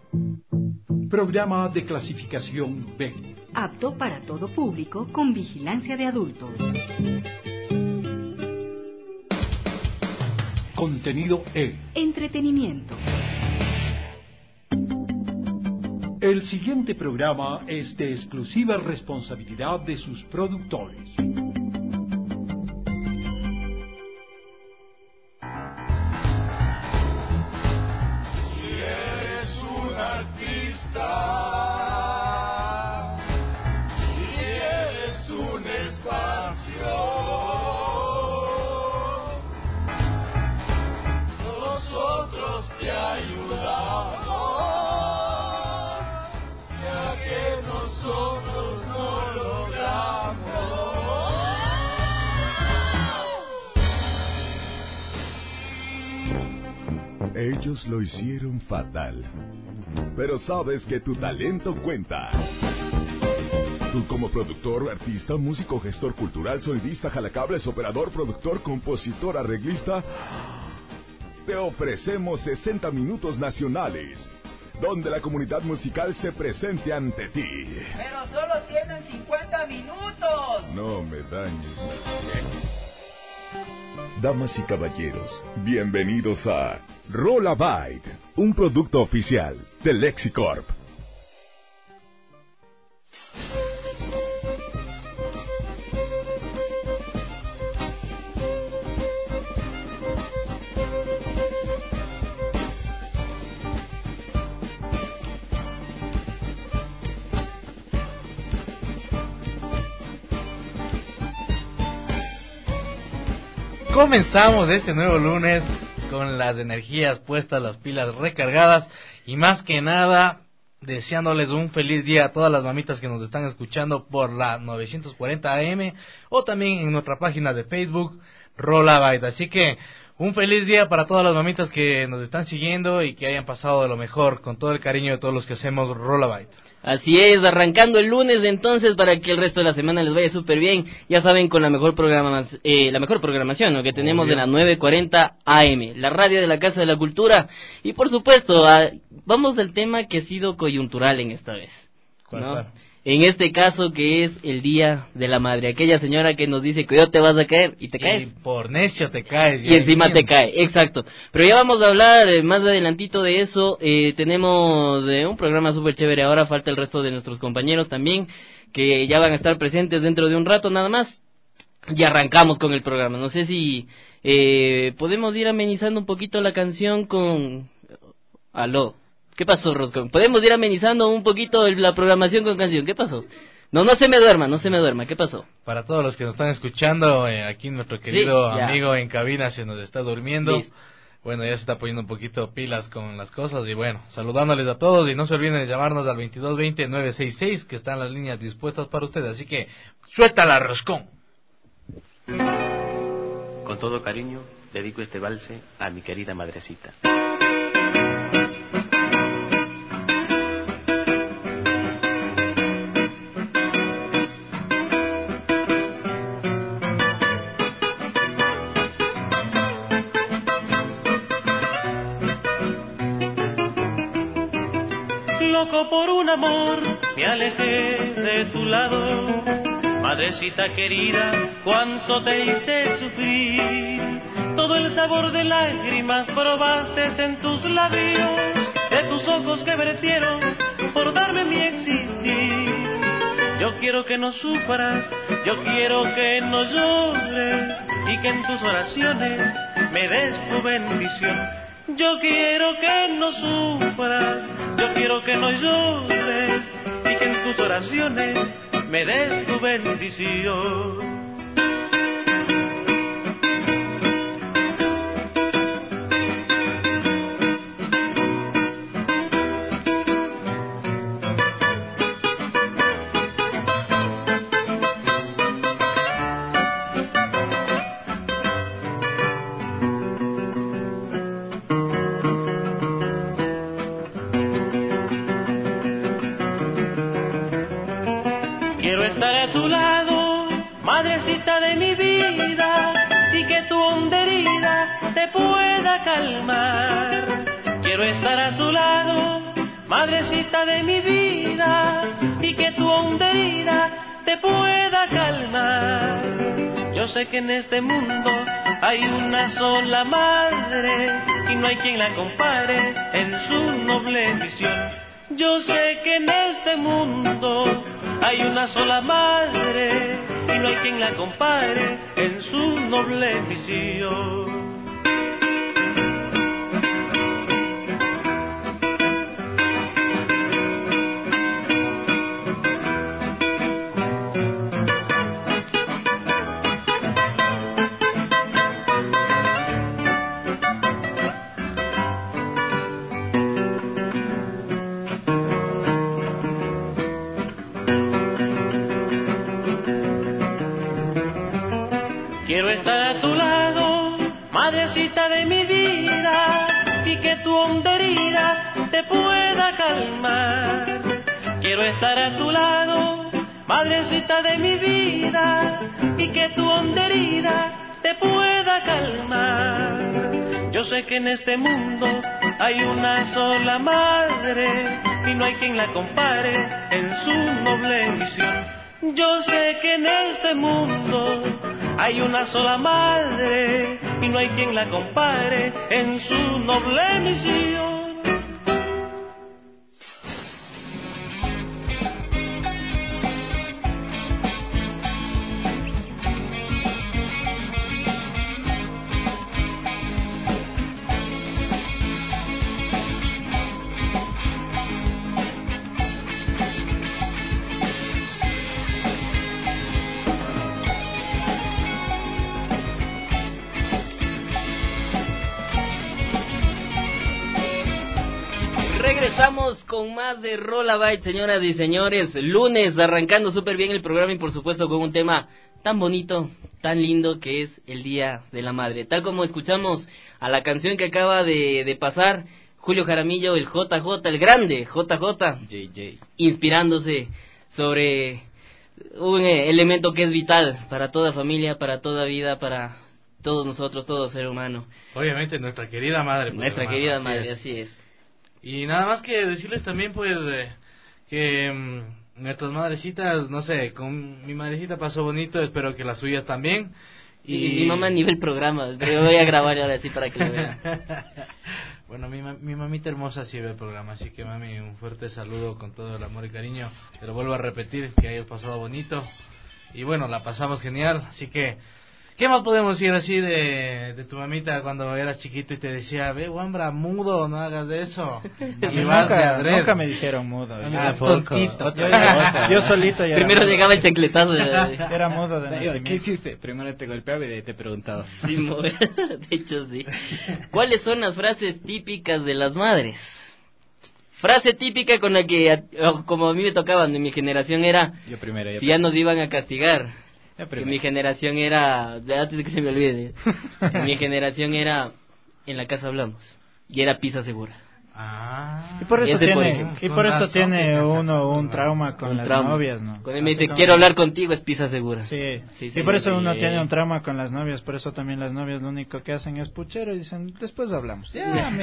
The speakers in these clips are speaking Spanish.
Programa de clasificación B. Apto para todo público con vigilancia de adultos. Contenido E. Entretenimiento. El siguiente programa es de exclusiva responsabilidad de sus productores. Ellos lo hicieron fatal, pero sabes que tu talento cuenta. Tú como productor, artista, músico, gestor cultural, sonidista, jalacables, operador, productor, compositor, arreglista, te ofrecemos 60 minutos nacionales, donde la comunidad musical se presente ante ti. Pero solo tienen 50 minutos. No me dañes, damas y caballeros, bienvenidos a Rollabyte, un producto oficial de Lexicorp. Comenzamos este nuevo lunes con las energías puestas, las pilas recargadas y más que nada deseándoles un feliz día a todas las mamitas que nos están escuchando por la 940 AM o también en nuestra página de Facebook Rollabyte. Así que un feliz día para todas las mamitas que nos están siguiendo y que hayan pasado de lo mejor, con todo el cariño de todos los que hacemos Rollabyte. Así es, arrancando el lunes entonces para que el resto de la semana les vaya súper bien. Ya saben, con la mejor programación, ¿no?, que tenemos de la 940 AM, la radio de la Casa de la Cultura. Y por supuesto, vamos al tema que ha sido coyuntural en esta vez, ¿no? En este caso, que es el Día de la Madre. Aquella señora que nos dice que yo te vas a caer y te caes. Y por necio te caes. Y encima te cae, exacto. Pero ya vamos a hablar más adelantito de eso. Tenemos un programa súper chévere. Ahora falta el resto de nuestros compañeros también, que ya van a estar presentes dentro de un rato nada más. Y arrancamos con el programa. No sé si podemos ir amenizando un poquito la canción con... Aló. ¿Qué pasó, Roscón? Podemos ir amenizando un poquito la programación con canción. ¿Qué pasó? No se me duerma. ¿Qué pasó? Para todos los que nos están escuchando, aquí nuestro querido amigo en cabina se nos está durmiendo. Listo. Bueno, ya se está poniendo un poquito pilas con las cosas y bueno, saludándoles a todos y no se olviden de llamarnos al 2220-966, que están las líneas dispuestas para ustedes. Así que, suéltala, Roscón. Con todo cariño, dedico este valse a mi querida madrecita. Loco por un amor, me alejé de tu lado. Madrecita querida, cuánto te hice sufrir. Todo el sabor de lágrimas probaste en tus labios, de tus ojos que vertieron por darme mi existir. Yo quiero que no sufras, yo quiero que no llores, y que en tus oraciones me des tu bendición. Yo quiero que no sufras, yo quiero que no llores, y que en tus oraciones me des tu bendición. Quiero estar a tu lado, madrecita de mi vida, y que tu honda herida te pueda calmar. Quiero estar a tu lado, madrecita de mi vida, y que tu honda herida te pueda calmar. Yo sé que en este mundo hay una sola madre, y no hay quien la compare en su noble misión. Yo sé que en este mundo hay una sola madre, y no hay quien la compare en su noble misión. Quiero estar a tu lado, madrecita de mi vida, y que tu honda herida te pueda calmar. Quiero estar a tu lado, madrecita de mi vida, y que tu honda herida te pueda calmar. Yo sé que en este mundo hay una sola madre, y no hay quien la compare en su noble misión. Yo sé que en este mundo hay una sola madre, y no hay quien la compare en su noble misión. Regresamos con más de Rola Byte, señoras y señores. Lunes, arrancando súper bien el programa y por supuesto con un tema tan bonito, tan lindo que es el Día de la Madre. Tal como escuchamos a la canción que acaba de pasar, Julio Jaramillo, el JJ, el grande JJ, inspirándose sobre un elemento que es vital para toda familia, para toda vida, para todos nosotros, todo ser humano. Obviamente nuestra querida madre. Pues, nuestra hermano, querida madre, así es. Y nada más que decirles también, pues, que nuestras madrecitas, no sé, con mi madrecita pasó bonito, espero que las suyas también. Y mi mamá ni ve el programa, pero voy a grabar ahora sí para que lo vean. Bueno, mi mamita hermosa sí ve el programa, así que mami, un fuerte saludo con todo el amor y cariño. Te lo vuelvo a repetir, que hayas pasado bonito. Y bueno, la pasamos genial, así que... ¿Qué más podemos decir así de tu mamita cuando eras chiquito y te decía, ve, Wambra, mudo, no hagas de eso? Y nunca me dijeron mudo. Yo solito ya. Primero llegaba el chancletazo. Era mudo de nacimiento. ¿Qué hiciste? Primero te golpeaba y te preguntaba. Sí, de hecho sí. ¿Cuáles son las frases típicas de las madres? Frase típica con la que, como a mí me tocaban de mi generación era, si ya nos iban a castigar. Que mi generación era, antes de que se me olvide, mi generación era, en la casa hablamos, y era pizza segura. Y por eso tiene uno un trauma con las novias, ¿no? Cuando él me dice, quiero hablar contigo, es pizza segura. Sí, y por eso uno tiene un trauma con las novias, por eso también las novias lo único que hacen es puchero y dicen, después hablamos.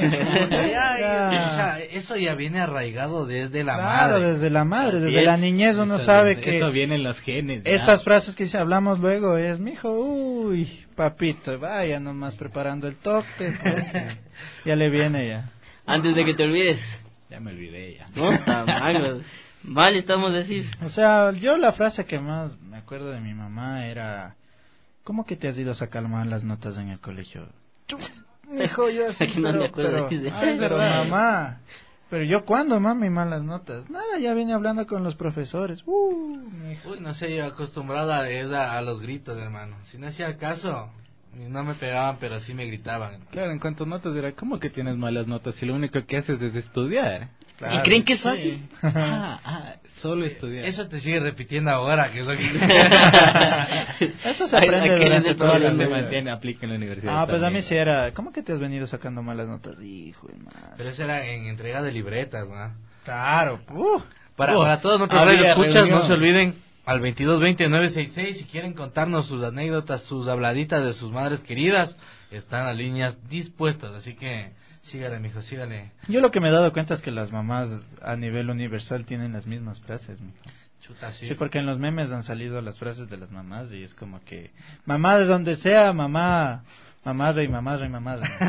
Eso ya viene arraigado desde la madre. Claro, desde la madre, desde la niñez uno sabe que... Eso viene en los genes. Estas frases que dice, hablamos luego, es, mijo, uy, papito, vaya nomás preparando el toque, ya le viene ya. Antes de que te olvides. Ya me olvidé ya. No, mal estamos decir. O sea, yo la frase que más me acuerdo de mi mamá era, ¿cómo que te has ido a sacar mal las notas en el colegio? Hijo, yo así, pero mamá, pero yo cuándo, mami, malas notas. Nada, ya vine hablando con los profesores. Uy, no sé, yo acostumbrada a los gritos, hermano. Si no hacía caso... No me pegaban, pero sí me gritaban. Claro, en cuanto a notas, era, ¿cómo que tienes malas notas si lo único que haces es estudiar? Claro, ¿y creen que es fácil? Sí. Solo estudiar. Eso te sigue repitiendo ahora, que es lo que... Eso se aprende durante toda la vida. Se mantiene, aplica en la universidad. Pues a mí sí era, ¿cómo que te has venido sacando malas notas? Hijo de madre. Pero eso era en entrega de libretas, ¿no? Claro, para todos nuestros radioescuchas, no se olviden al 2220-966 si quieren contarnos sus anécdotas, sus habladitas de sus madres queridas. Están las líneas dispuestas, así que sígale, mijo, sígale. Yo lo que me he dado cuenta es que las mamás a nivel universal tienen las mismas frases, mijo. Chuta, sí. Sí, porque en los memes han salido las frases de las mamás y es como que mamá de donde sea, mamá rey, mamá rey, mamá rey.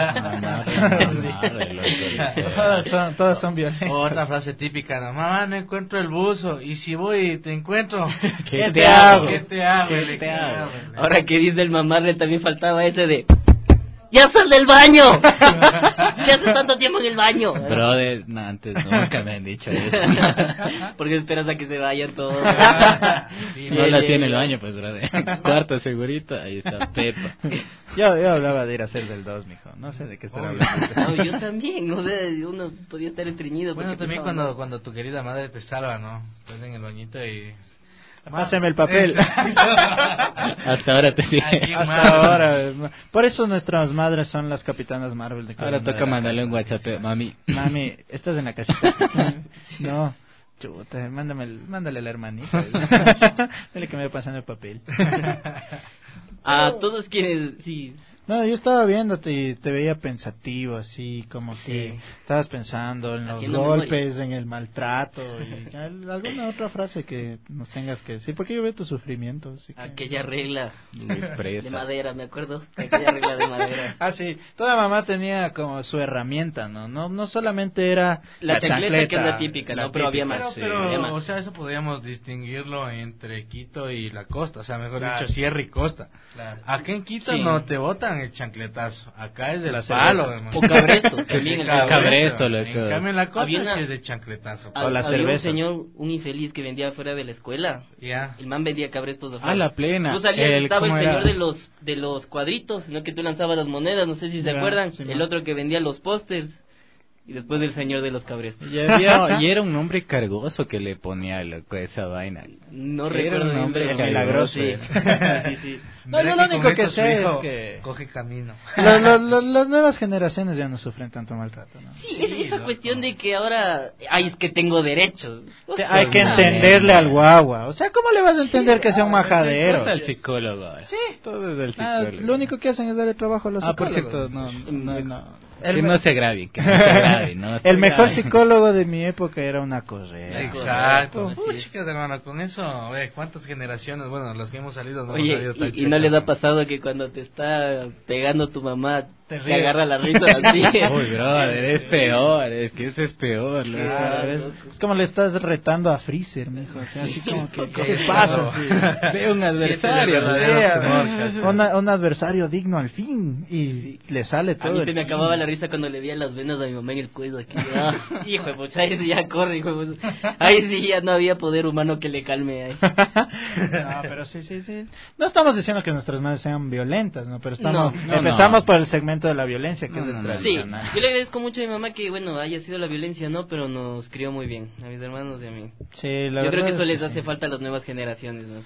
Todas son violentas. Otra frase típica, no, mamá, no encuentro el buzo, y si voy y te encuentro, ¿qué te hago? ¿Qué te hago? ¿Qué te hago? Ahora que dice el mamá rey, también faltaba ese de... ¡Ya sal del baño! ¡Ya hace tanto tiempo en el baño! Brother, no, antes nunca me han dicho eso. Porque esperas a que se vayan todos. No la tiene en el baño, pues, brother. Cuarto segurito, ahí está Pepa. Yo hablaba de ir a hacer del 2, mijo. No sé de qué estar hablando. No, yo también, o sea, uno podía estar estreñido. Bueno, también cuando tu querida madre te salva, ¿no? Estás en el bañito y... Páseme el papel. Hasta ahora te sigue. Hasta ahora. Por eso nuestras madres son las capitanas Marvel. De ahora toca mandarle un WhatsApp, mami. Mami, estás en la casita. No, chuta, mándale a la hermanita. Dile que me vaya pasando el papel. A todos quienes, sí. No, yo estaba viéndote y te veía pensativo, así como que estabas pensando en los haciendo golpes, memoria. en el maltrato y alguna otra frase que nos tengas que decir, porque yo veo tu sufrimiento. Así que... Aquella regla de madera, me acuerdo, aquella regla de madera. Ah, sí, toda mamá tenía como su herramienta, no solamente era la chancleta, que es la típica, ¿no? Pero había más. Pero había más. O sea, eso podríamos distinguirlo entre Quito y la costa, o sea, mejor dicho, sierra y costa. Claro. Acá en Quito no te botan el chancletazo, acá es del la palo, cerveza. O cabresto, también el cabresto, En cambio en la costa sí es de chancletazo. O la había cerveza. un señor, un infeliz que vendía fuera de la escuela. Ya. El man vendía cabrestos afuera. Ah, la plena. Tú salías, estaba el ¿cómo señor era? de los cuadritos, ¿no? Que tú lanzabas las monedas, no sé si se Ya, acuerdan. sí, El otro que vendía los pósters. Y después el señor de los cabrestos. Y era un nombre cargoso que le ponía, loco, esa vaina. No Era recuerdo un nombre pero milagroso. Sí. Sí. No, yo lo único que sé es que coge camino. las nuevas generaciones ya no sufren tanto maltrato, ¿no? Sí, es esa cuestión de que ahora, ay, es que tengo derechos. Hay que entenderle al guagua. O sea, ¿cómo le vas a entender que sea un majadero? Es el psicólogo. Sí. Todo es del psicólogo. Lo único que hacen es darle trabajo a los por psicólogos. cierto, no. El Que me- no se agravien, que no se agravien. No se El mejor agravien. psicólogo de mi época era una correa. Exacto. Así es. Chicas, hermano, con eso, ¿cuántas generaciones? Bueno, los que hemos salido no hemos Oye, salido tan y no les ha chacas, pasado que cuando te está pegando tu mamá, te ríes. agarra la risa así. Uy, brother, es peor, es que eso es peor. loco. Claro, es como le estás retando a Freezer, mijo. O sea, así como que, ¿qué Sí, pasa? no. Sí. Ve un adversario. Sí, Un adversario digno al fin y le sale A todo. mí el se me fin. acababa la risa cuando le veía las venas a mi mamá en el cuello aquí. Ah, hijo de pucha, ahí sí ya corre, hijo de pucha. Ahí sí ya no había poder humano que le calme ahí. No, pero sí. No estamos diciendo que nuestras madres sean violentas, ¿no? Pero estamos No, empezamos por el segmento de la violencia, que es el Sí, tradicional. yo le agradezco mucho a mi mamá que, bueno, haya sido la violencia, ¿no? Pero nos crió muy bien, a mis hermanos y a mí. Sí, la Yo creo verdad que eso es les sí. hace falta a las nuevas generaciones, ¿no?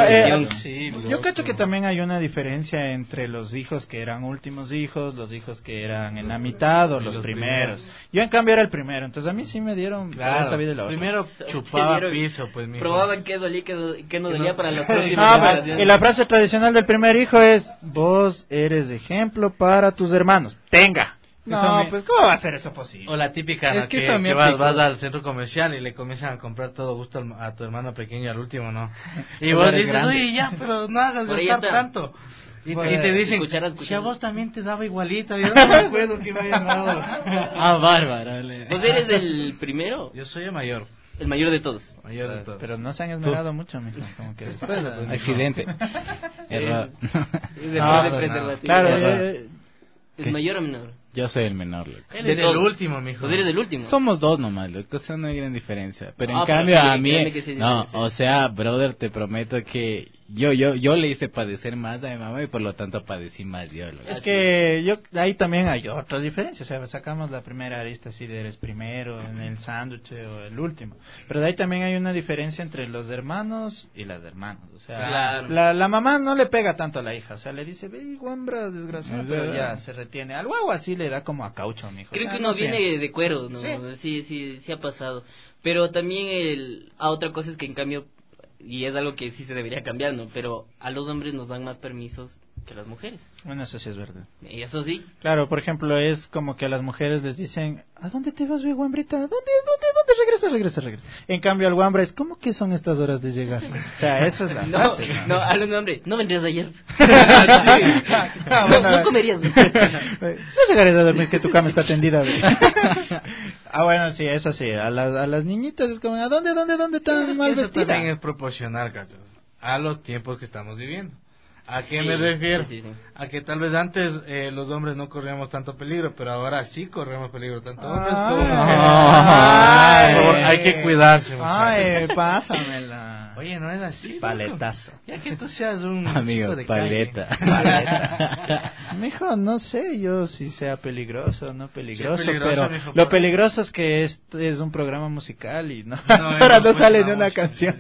Bueno, yo creo que también hay una diferencia entre los hijos que eran últimos hijos, los hijos que eran en la mitad o los primeros. Yo en cambio era el primero, entonces a mí sí me dieron Claro, esta vida y la otra. primero chupaba Te dieron- piso, pues, mijo. Probaban qué dolía y qué no dolía para las próximas No, pero- generaciones. y la frase tradicional del primer hijo es: vos eres ejemplo para tus hermanos. Tenga. No, pues ¿cómo va a ser eso posible? O la típica, Es ¿no? que que, eso me que vas aplicó. al centro comercial y le comienzan a comprar todo gusto a tu hermano pequeño, al último, ¿no? Y Pues vos eres dices, grande. oye, ya, pero no hagas Por ahí gastar está. tanto. Y Bueno, te dicen, cucharas. si a vos también te daba igualito, yo no me acuerdo que me habían dado. Ah, bárbaro. ¿Vos eres el primero? Yo soy el mayor, El mayor de todos. mayor de todos. Pero no se han esmerado mucho, mijo, como que después. Accidente. Error. Después No, de no, preservativo. Claro, ¿Es mayor o menor? Yo soy el menor, loco. Él de es el todos. último, mijo. ¿Vos eres el último? Somos dos nomás, loco, o sea, no hay gran diferencia. Pero Ah, en pero cambio sí, a mí, créeme que sí hay no, diferencia. o sea, brother, te prometo que yo le hice padecer más a mi mamá y por lo tanto padecí más yo, loco. es que ahí también hay otra diferencia, o sea, sacamos la primera arista así de eres primero en el sándwich o el último, pero de ahí también hay una diferencia entre los hermanos y las hermanas, o sea, Claro. la mamá no le pega tanto a la hija, o sea, le dice, ve, guambra, desgraciado, O sea, pero ya se retiene, al guagua así le da como a caucho, mijo. Creo O sea, que uno no viene sé. de cuero, ¿no? Sí. Sí ha pasado. Pero también otra cosa es que en cambio y es algo que sí se debería cambiar, ¿no? Pero a los hombres nos dan más permisos que a las mujeres. Bueno, eso sí es verdad. Y eso sí. Claro, por ejemplo, es como que a las mujeres les dicen, ¿a dónde te vas, guambrita? ¿Dónde? Regresa. En cambio, al guambra es, ¿cómo que son estas horas de llegar? O sea, eso es la frase. No, a los hombres, no vendrías ayer. Bueno, no comerías. No llegarías a dormir que tu cama está tendida. Bueno, sí, eso sí. A las niñitas es como, ¿a dónde están mal Eso vestidas? también es proporcional, ¿cachas? A los tiempos que estamos viviendo. ¿A qué me refiero? Sí. A que tal vez antes los hombres no corríamos tanto peligro, pero ahora sí corremos peligro, tanto hombres como mujeres. Hay que cuidarse, muchachos. Pásamela. Oye, no es así. Paletazo. Ya que tú seas un amigo, chico de paleta. Mijo, no sé yo si sea peligroso o no peligroso, Sí, peligroso, pero mijo, lo peligroso es que este es un programa musical y ahora no sale de una canción.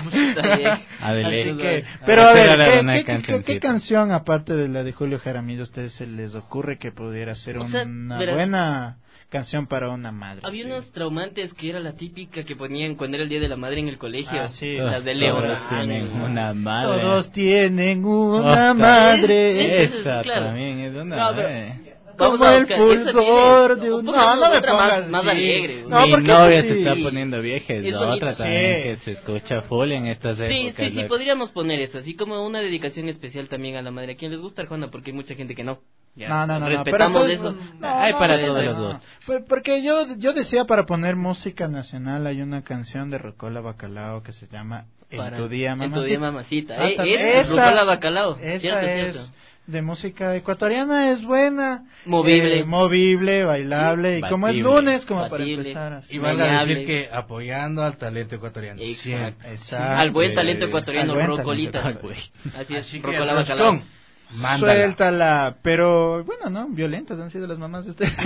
Adelante. Así que, pero a ver, ¿qué ¿qué canción aparte de la de Julio Jaramillo a ustedes se les ocurre que pudiera ser una buena canción para una madre? Había unos traumantes que era la típica que ponían cuando era el Día de la Madre en el colegio. Sí. Las de León. Todos tienen una madre. Todos tienen una madre. Esa claro. también es una madre. Como el fulgor de un... No me pongas más alegre. No, mi porque novia sí. se está poniendo vieja, es otra también que se escucha full en estas épocas. Sí, podríamos poner eso, así como una dedicación especial también a la madre. ¿A quién les gusta Arjona? Porque hay mucha gente que no. Ya, no. Respetamos pero eso. Hay para todos los dos. Porque yo decía para poner música nacional, hay una canción de Rocola Bacalao que se llama En tu día, mamacita. En tu día, mamacita. Esa, Rocola Bacalao. Esa Cierto. De música ecuatoriana, es buena. Movible. Bailable. Y como es lunes, como para empezar así. Y van a decir que apoyando al talento ecuatoriano. Exacto. Al buen talento ecuatoriano, Rocolita. Así es, Rocola Bacalao. Mándala. Suéltala, pero bueno, no, violentas han sido las mamás de ustedes.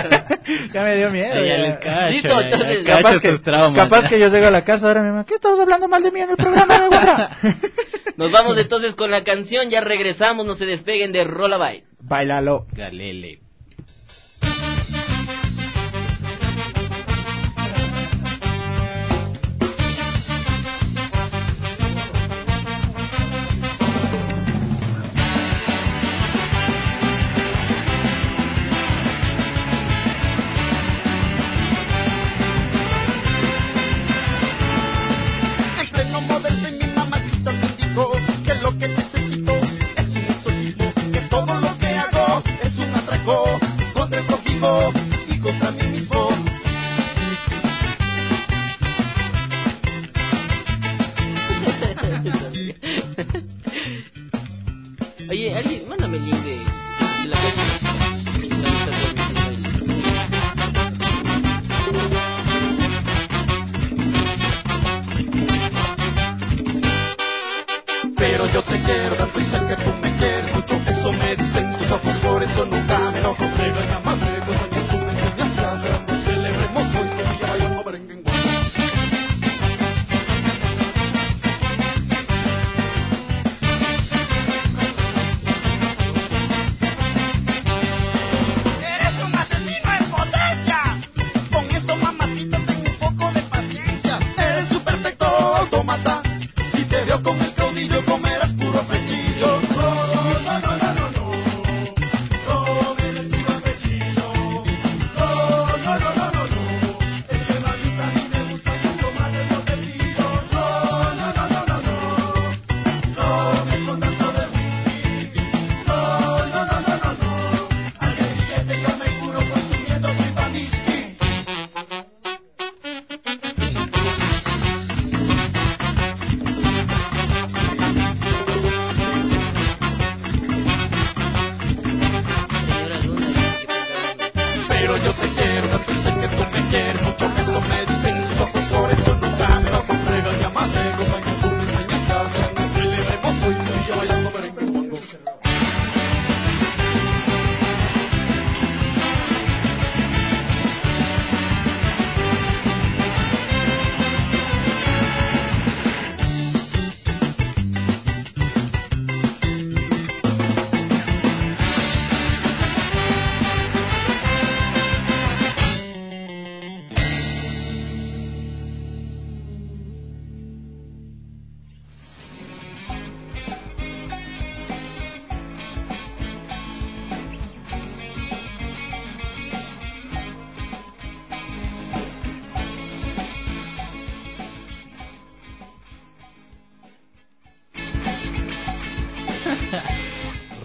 Ya me dio miedo. Ya les cacho, Listo, ya cacho sus traumas. Capaz que yo llego a la casa ahora, mi mamá, ¿qué estabas hablando mal de mí en el programa? Nos vamos entonces con la canción, ya regresamos, no se despeguen de Rollabye. Bailalo. Galele. Que lo que necesito es un exorcismo, que todo lo que hago es un atraco.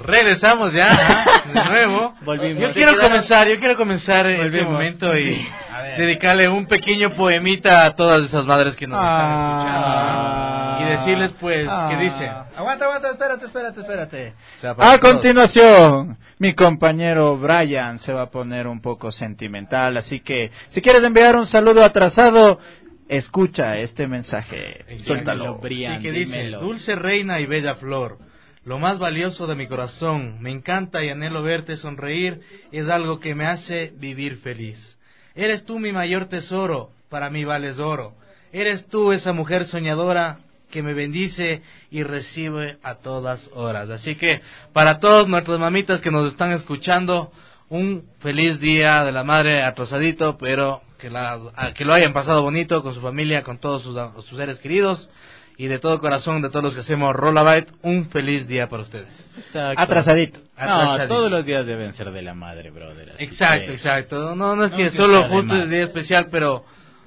Regresamos ya, de nuevo. Volvimos. Yo quiero comenzar en este momento y dedicarle un pequeño poemita a todas esas madres que nos están escuchando. Y decirles, pues, ¿qué dice? Aguanta, espérate. A continuación, mi compañero Brian se va a poner un poco sentimental, así que si quieres enviar un saludo atrasado, escucha este mensaje. Suéltalo. Brian, sí, que dice: dulce reina y bella flor, lo más valioso de mi corazón, me encanta y anhelo verte sonreír, es algo que me hace vivir feliz. Eres tú mi mayor tesoro, para mí vales oro. Eres tú esa mujer soñadora que me bendice y recibe a todas horas. Así que para todos nuestras mamitas que nos están escuchando, un feliz día de la madre atrasadito, pero que lo hayan pasado bonito con su familia, con todos sus seres queridos. Y de todo corazón, de todos los que hacemos Rollabite, un feliz día para ustedes. Exacto. Atrasadito. No, todos los días deben ser de la madre, brother. Exacto. No es que solo justo es día especial, pero...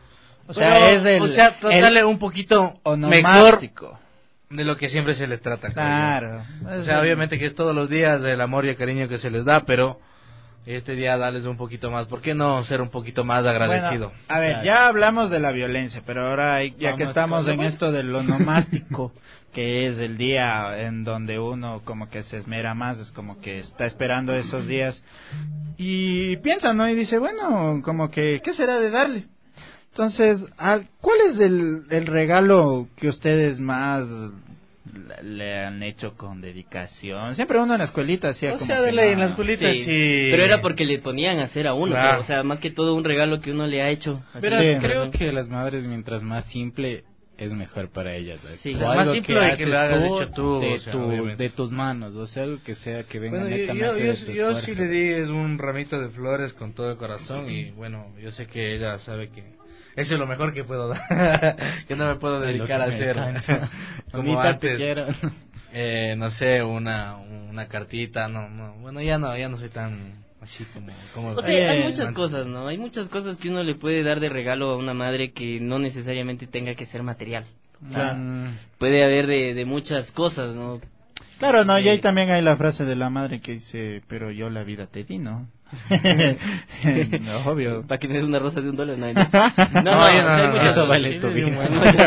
tratarle un poquito mejor de lo que siempre se les trata. Claro. O sea, obviamente que es todos los días el amor y el cariño que se les da, pero... este día darles un poquito más. ¿Por qué no ser un poquito más agradecido? Bueno, a ver, ya hablamos de la violencia, pero ahora ya que estamos en esto del onomástico, que es el día en donde uno como que se esmera más, es como que está esperando esos días y piensa, ¿no? Y dice, bueno, como que, ¿qué será de darle? Entonces, ¿cuál es el regalo que ustedes más le han hecho con dedicación? Siempre uno en la escuelita hacía como de ley, en la escuelita sí. Pero era porque le ponían a hacer a uno, claro. O sea, más que todo un regalo que uno le ha hecho. Pero creo que las madres, mientras más simple, es mejor para ellas. Sí, más simple que lo hagas hecho tú, de tus manos, o sea, algo que sea que venga netamente de tu yo esfuerzo. sí le di un ramito de flores con todo el corazón y bueno, yo sé que ella sabe que eso es lo mejor que puedo dar. Yo no me puedo dedicar a hacer como antes. No sé, una cartita, no. Bueno, ya no soy tan así como o sea, hay muchas cosas, ¿no? Hay muchas cosas que uno le puede dar de regalo a una madre que no necesariamente tenga que ser material. O sea, puede haber de muchas cosas, ¿no? Claro, no, y ahí también hay la frase de la madre que dice, pero yo la vida te di, ¿no? No, obvio. Para que me des una rosa de $1, no, eso vale tu vida.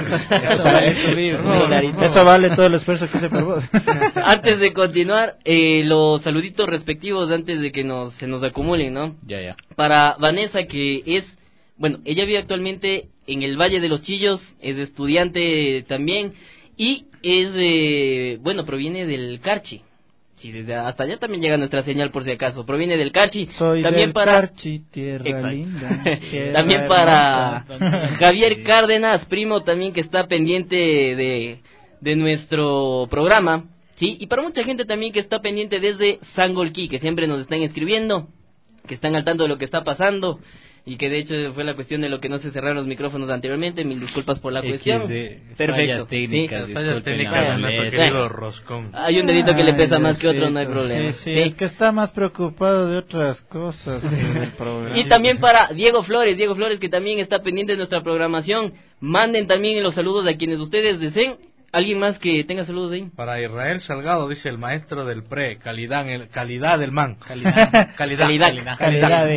Eso vale todo el esfuerzo que hice por vos. Antes de continuar, los saluditos respectivos antes de que se nos acumulen, ¿no? Ya. Para Vanessa, que es, bueno, ella vive actualmente en el Valle de los Chillos, es estudiante también y es, proviene del Carchi. Sí, desde hasta allá también llega nuestra señal por si acaso. Proviene del Carchi. Soy también del para Carchi, tierra linda. Tierra también hermosa. Para Javier Cárdenas, primo también que está pendiente de nuestro programa. Sí, y para mucha gente también que está pendiente desde Sangolquí, que siempre nos están escribiendo, que están al tanto de lo que está pasando. Y que de hecho fue la cuestión de lo que no se cerraron los micrófonos anteriormente. Mil disculpas por la cuestión. Fallas Perfecto. técnicas de nuestro querido Roscón. Hay un dedito que le pesa más que otro, no hay problema. Sí, es que está más preocupado de otras cosas que del programa. Y también para Diego Flores que también está pendiente de nuestra programación. Manden también los saludos a quienes ustedes deseen. ¿Alguien más que tenga saludos ahí? Para Israel Salgado, dice el maestro del calidad del man. Calidad. La calidad.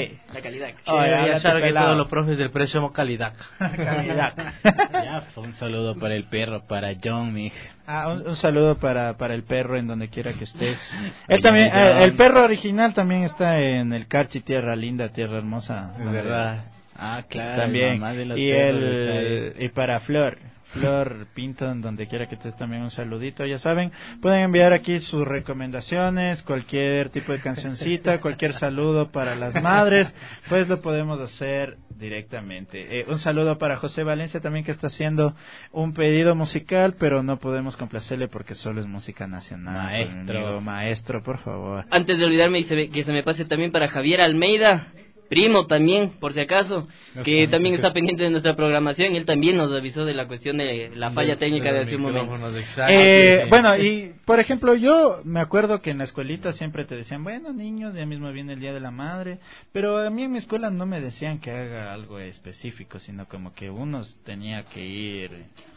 Ya sabe que todos los profes del pre somos calidad. Ya, un saludo para el perro, para John, mi hija. Un saludo para el perro en donde quiera que estés. Él también, el perro original también está en el Carchi, tierra linda, tierra hermosa. Es verdad. Claro. También. Mamá de los Y para Flor Pinto, en donde quiera que estés, también un saludito. Ya saben, pueden enviar aquí sus recomendaciones, cualquier tipo de cancioncita, cualquier saludo para las madres, pues lo podemos hacer directamente. Un saludo para José Valencia también, que está haciendo un pedido musical, pero no podemos complacerle porque solo es música nacional. Maestro, por favor. Antes de olvidarme, que se me pase también para Javier Almeida, primo también, por si acaso, que también está pendiente de nuestra programación. Él también nos avisó de la cuestión de la falla técnica de hace un momento. Bueno, y por ejemplo, yo me acuerdo que en la escuelita siempre te decían, bueno, niños, ya mismo viene el Día de la Madre, pero a mí en mi escuela no me decían que haga algo específico, sino como que uno tenía que ir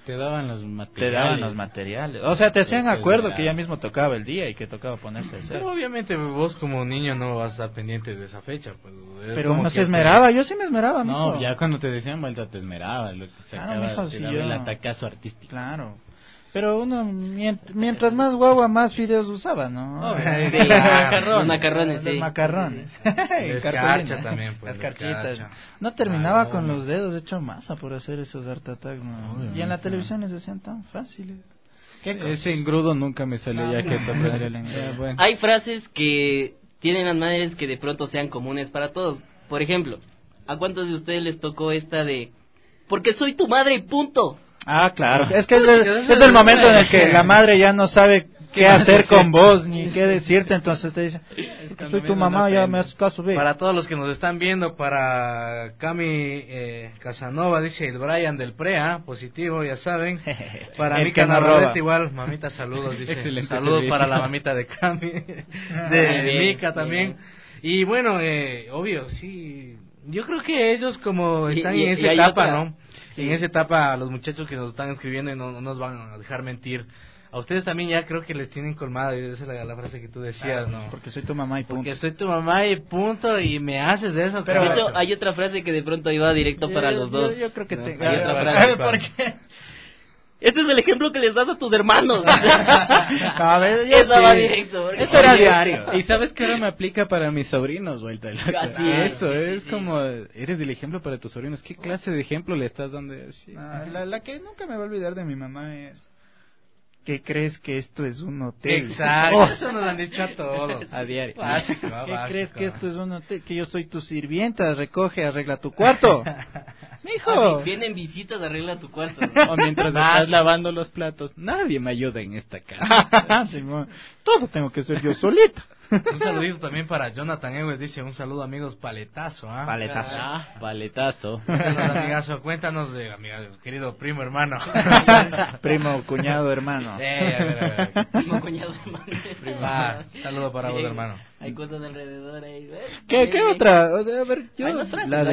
Te daban los materiales. Te daban los materiales. O sea, te hacían acuerdo que ella mismo tocaba el día y que tocaba ponerse a hacer. Pero obviamente vos como niño no vas a estar pendiente de esa fecha. Pues, pero uno se esmeraba, yo sí me esmeraba. No, ya cuando te decían vuelta te esmerabas, lo que sacaba, te daba el atacazo artístico. Claro. Pero uno, mientras más guagua, más fideos usaba, ¿no? Sí, los macarrones, sí. Los macarrones. Escarcha también, pues. Las carchitas. No terminaba con los dedos hecho masa por hacer esos Art Attack, ¿no? Y en la televisión les decían tan fáciles. Ese engrudo nunca me salió ya que bueno. Hay frases que tienen las madres que de pronto sean comunes para todos. Por ejemplo, ¿a cuántos de ustedes les tocó esta de porque soy tu madre y punto? Ah, claro, es que es el momento en el que la madre ya no sabe qué hacer con vos, ni qué decirte, entonces te dice, soy tu mamá, ya me haces caso, ve. Para todos los que nos están viendo, para Cami Casanova, dice el Brian del PREA, positivo, ya saben. Para Mica Narrolete igual, mamita, saludos, dice. Excelente saludos servicio. Para la mamita de Cami, de Mica también. Y bueno, obvio, sí, yo creo que ellos como están en esa etapa, ¿no? Sí. En esa etapa, los muchachos que nos están escribiendo y no nos van a dejar mentir. A ustedes también ya creo que les tienen colmada, y esa es la frase que tú decías, ¿no? Porque soy tu mamá y punto. Porque soy tu mamá y punto, y me haces de eso. Pero de hecho, hay otra frase que de pronto iba directo para los dos. Yo creo que ¿no? Hay otra frase. ¿Por qué? Este es el ejemplo que les das a tus hermanos. A ver, eso va directo. Eso era diario. Y sabes que ahora me aplica para mis sobrinos, vuelta. Así eso es como, eres el ejemplo para tus sobrinos. ¿Qué clase de ejemplo le estás dando? Sí. La que nunca me va a olvidar de mi mamá es, ¿qué crees que esto es un hotel? Exacto, eso nos han dicho a todos. A diario. Básico, ¿Qué crees que esto es un hotel? Que yo soy tu sirvienta, recoge, arregla tu cuarto. Mijo. Vienen visitas, arregla tu cuarto. O mientras estás lavando los platos, nadie me ayuda en esta casa. Todo tengo que ser yo solita. Un saludito también para Jonathan Ewes, dice un saludo amigos, paletazo, ¿ah? Paletazo. Paletazo. Cuéntanos, amigazo, cuéntanos de, querido primo hermano. Primo, cuñado, hermano. A ver. Primo, cuñado, hermano. Saludo para vos, hermano. Hay cosas alrededor ahí. ¿Qué otra? A ver, yo hay más frases, la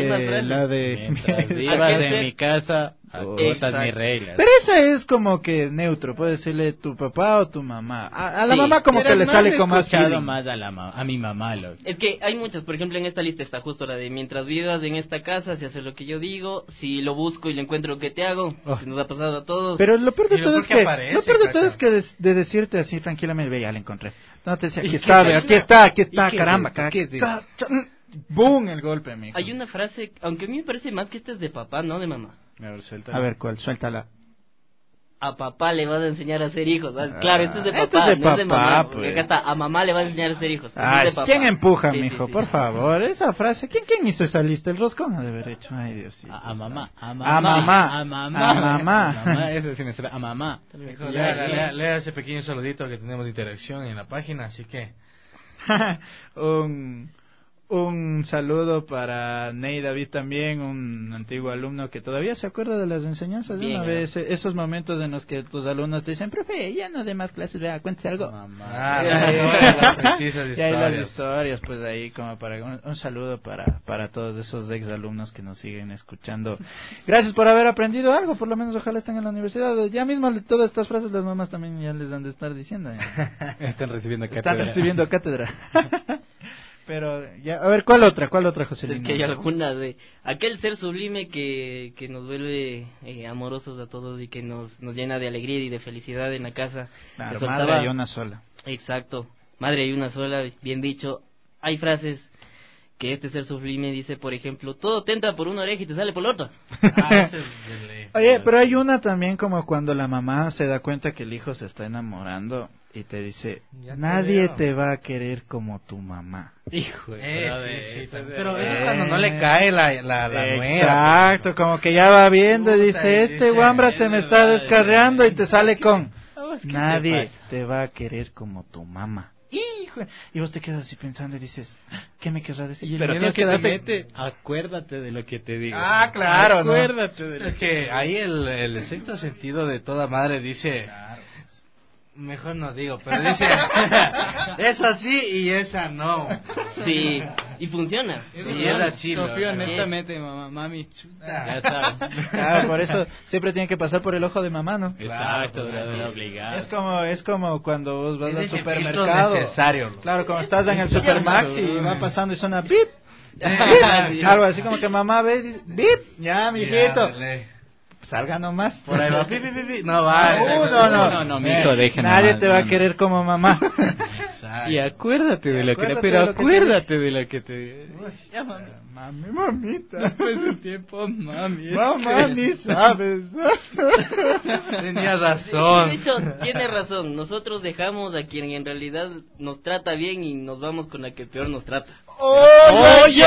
de mientras vivas de mi casa, agotas mis reglas. Pero esa es como que neutro, puedes decirle tu papá o tu mamá. A la mamá como que le sale con más feeling. Más a mi mamá. Es que hay muchas, por ejemplo, en esta lista está justo la de mientras vivas en esta casa, si haces lo que yo digo, si lo busco y lo encuentro, ¿qué te hago? Si nos ha pasado a todos. Pero lo peor de todo es que de decirte así tranquilamente, ve, ya la encontré. No te decía, aquí está, caramba, boom, el golpe, amigo. Hay una frase, aunque a mí me parece más que esta es de papá, no de mamá. A ver, ¿cuál? Suéltala. A papá le vas a enseñar a ser hijos. Claro, este es de papá, no es de mamá. Pues. Porque acá está, a mamá le vas a enseñar a ser hijos. ¿Quién empuja, mijo? Por favor, esa frase. ¿Quién hizo esa lista? El Roscón ha de haber hecho. Ay, Dios. A mamá. A mamá. Eso sí me sale. A mamá. Lea ese pequeño saludito que tenemos de interacción en la página, así que... Un saludo para Ney David también, un antiguo alumno que todavía se acuerda de las enseñanzas de una vez, esos momentos en los que tus alumnos te dicen, profe, ya no de más clases, vea, cuéntese algo. Y hay las historias, pues ahí como para un saludo para todos esos ex alumnos que nos siguen escuchando. Gracias por haber aprendido algo, por lo menos ojalá estén en la universidad. Ya mismo todas estas frases las mamás también ya les han de estar diciendo. Están recibiendo cátedra. Pero, ya, a ver, ¿cuál otra, Joselina? Es que hay algunas de aquel ser sublime que nos vuelve amorosos a todos y que nos llena de alegría y de felicidad en la casa. Claro, madre hay una sola. Exacto, madre hay una sola, bien dicho. Hay frases que este ser sublime dice, por ejemplo, todo te entra por una oreja y te sale por la otra. Oye, pero hay una también como cuando la mamá se da cuenta que el hijo se está enamorando y te dice, nadie te va a querer como tu mamá. Hijo de pero eso es cuando no le cae la nuera. Exacto, como que ya va viendo y dice, guambra se me está descarriando y te sale con, nadie te va a querer como tu mamá. Hijo, y vos te quedas así pensando y dices, ¿qué me querrás decir? Y pero tienes que mete, acuérdate de lo que te digo. Claro, acuérdate de es que ahí el sexto sentido de toda madre dice, mejor no digo, pero dice, esa sí y esa no. Sí, Y funciona. Y era chilo. Confío netamente, mamá, mami. Chuta. Ya sabes. Claro, por eso siempre tiene que pasar por el ojo de mamá, ¿no? Exacto, obligado. Es como cuando vos vas al ese supermercado. filtro necesario. Claro, como estás en el Supermaxi y va pasando y suena bip. Algo así como que mamá ve y dice, bip, ya, mijito. Salga nomás. Por ahí va, pi, pi, pi, pi. No vale. No, mijo, déjenme. Nadie te va a querer como mamá. Y acuérdate de lo que pero acuérdate de lo que te ya, mami, mamita. Después de un tiempo, mami. Mamá, ni sabes. Tenías razón. De hecho, tiene razón. Nosotros dejamos a quien en realidad nos trata bien y nos vamos con la que peor nos trata. ¡Oye!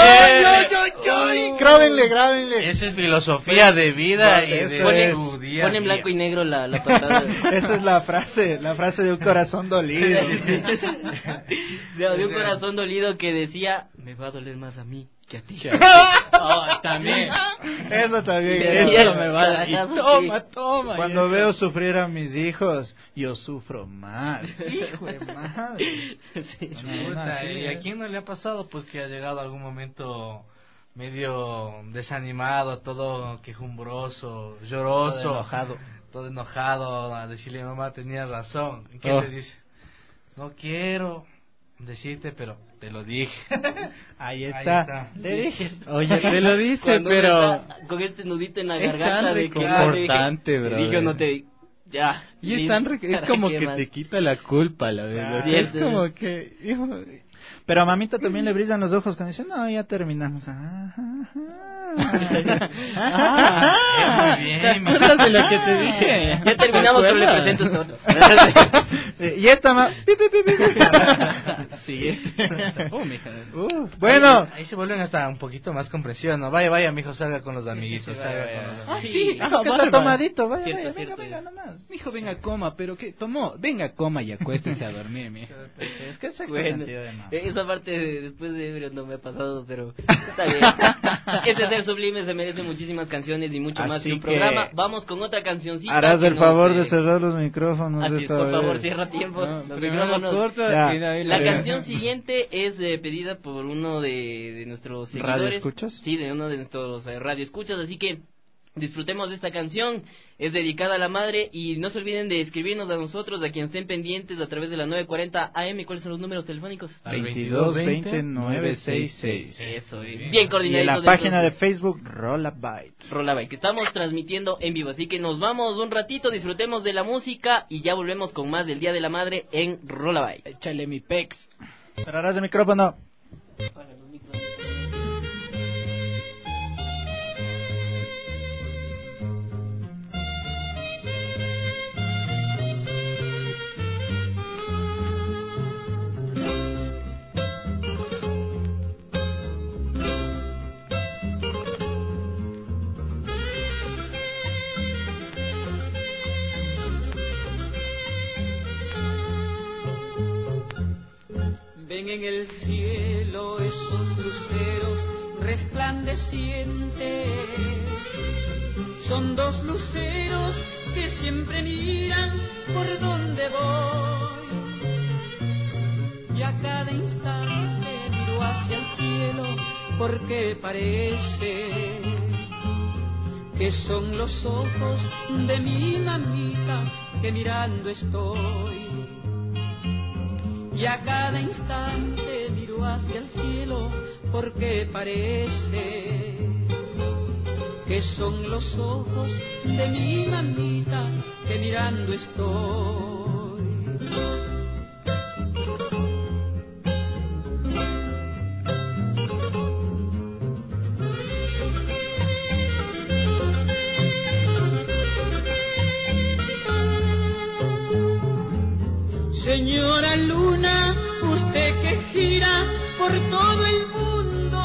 Grábenle. Esa es filosofía de vida y de tu día. Pon en blanco y negro la patada. Esa es la frase de un corazón dolido. De un corazón dolido que decía, me va a doler más a mí que a ti. También. Eso también. Eso me va a dar. Y toma. Cuando veo sufrir a mis hijos, yo sufro más. Hijo de madre. ¿Y a quién no le ha pasado pues que ha llegado algún momento medio desanimado, todo quejumbroso, lloroso, todo enojado, a decirle mamá tenía razón? ¿Y qué te dice? No quiero decirte, pero te lo dije. Ahí está. Le dije. Oye, te lo dice, pero con este nudito en la es garganta tan reconfortante, bro. Dije, no te... Ya. Y es como que te quita la culpa, la verdad. Es como que... Pero a mamita también le brillan los ojos cuando dice, no, ya terminamos. Muy bien. ¿Te acuerdas de lo que te dije? Ya terminamos, pero le presento todo. Y esta más. Bueno. Ahí se vuelven hasta un poquito más comprensivos, ¿no? Vaya, mijo, salga con los amiguitos. Sí, está tomadito, vaya, venga nomás. Mijo, venga, coma, pero ¿qué tomó? Venga, coma y acuéstese a dormir, mijo. Es que es sentido de mamá. Esa parte después de ebrio no me ha pasado, pero está bien. Este ser sublime se merece muchísimas canciones y mucho más que un programa. Vamos con otra cancioncita. Harás el favor de cerrar los micrófonos. Así es, por favor, cierra tiempo. Primero corta. La canción siguiente es pedida por uno de nuestros seguidores. ¿Radio escuchas? Sí, de uno de nuestros radio escuchas, así que disfrutemos de esta canción. Es dedicada a la madre y no se olviden de escribirnos a nosotros, a quienes estén pendientes a través de la 940 AM. ¿Cuáles son los números telefónicos? 2220-966. Eso, bien coordinado. Y en la página de Facebook Rollabyte, que estamos transmitiendo en vivo, así que nos vamos un ratito, disfrutemos de la música y ya volvemos con más del Día de la Madre en Rollabyte. Échale mi pex. Cerrarás el micrófono. Ven en el cielo esos luceros resplandecientes, son dos luceros que siempre miran por donde voy, y a cada instante miro hacia el cielo porque parece que son los ojos de mi mamita que mirando estoy. Y a cada instante miro hacia el cielo porque parece que son los ojos de mi mamita que mirando estoy. Señora Luna, usted que gira por todo el mundo,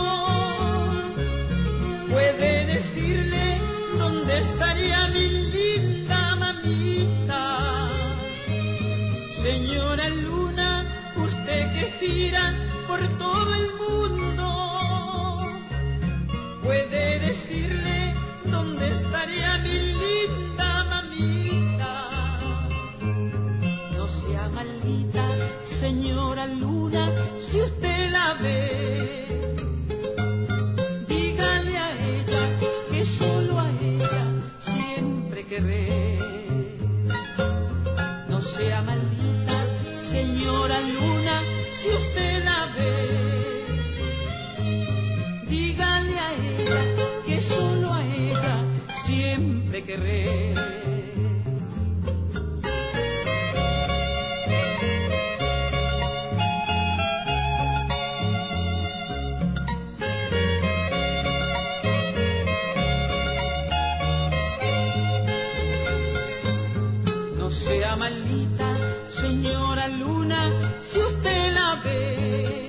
puede decirle dónde estaría mi linda mamita. Señora Luna, usted que gira por todo el mundo, puede decirle dónde estaría mi linda mamita. No sea maldita, señora Luna, si usted la ve, querer. No sea maldita, señora luna, si usted la ve. Dígale a ella que solo a ella siempre querré. Maldita señora luna, si usted la ve,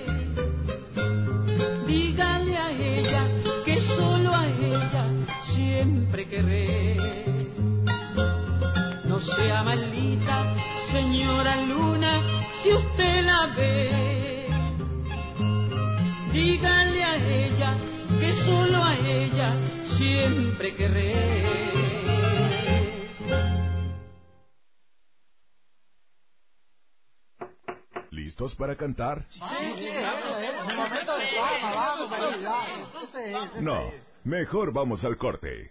dígale a ella que solo a ella siempre querré. No sea maldita señora luna, si usted la ve, dígale a ella que solo a ella siempre querré. ¿Listos para cantar? No, mejor vamos al corte.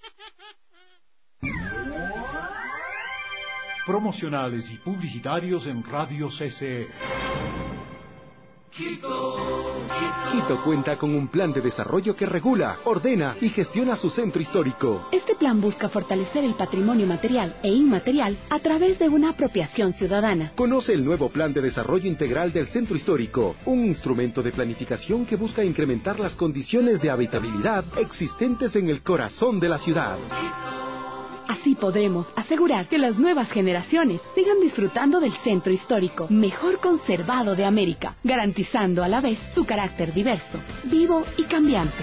Promocionales y publicitarios en Radio CCE. Quito cuenta con un plan de desarrollo que regula, ordena y gestiona su centro histórico. Este plan busca fortalecer el patrimonio material e inmaterial a través de una apropiación ciudadana. Conoce el nuevo Plan de Desarrollo Integral del Centro Histórico, un instrumento de planificación que busca incrementar las condiciones de habitabilidad existentes en el corazón de la ciudad. Así podremos asegurar que las nuevas generaciones sigan disfrutando del centro histórico mejor conservado de América, garantizando a la vez su carácter diverso, vivo y cambiante.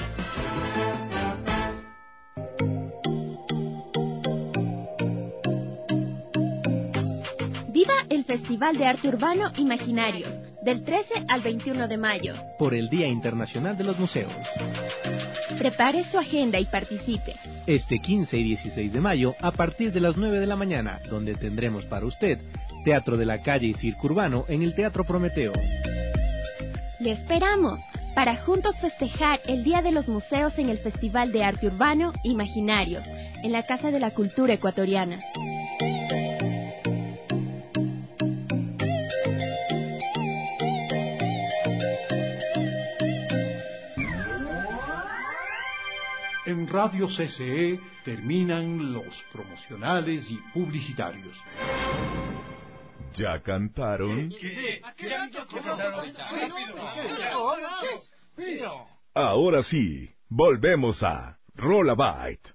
Viva el Festival de Arte Urbano Imaginarios, del 13 al 21 de mayo. Por el Día Internacional de los Museos. Prepare su agenda y participe. Este 15 y 16 de mayo, a partir de las 9 de la mañana, donde tendremos para usted Teatro de la Calle y Circo Urbano en el Teatro Prometeo. Le esperamos para juntos festejar el Día de los Museos en el Festival de Arte Urbano Imaginarios, en la Casa de la Cultura Ecuatoriana. En Radio CCE terminan los promocionales y publicitarios. ¿Ya cantaron? Ahora sí, volvemos a Rollabyte.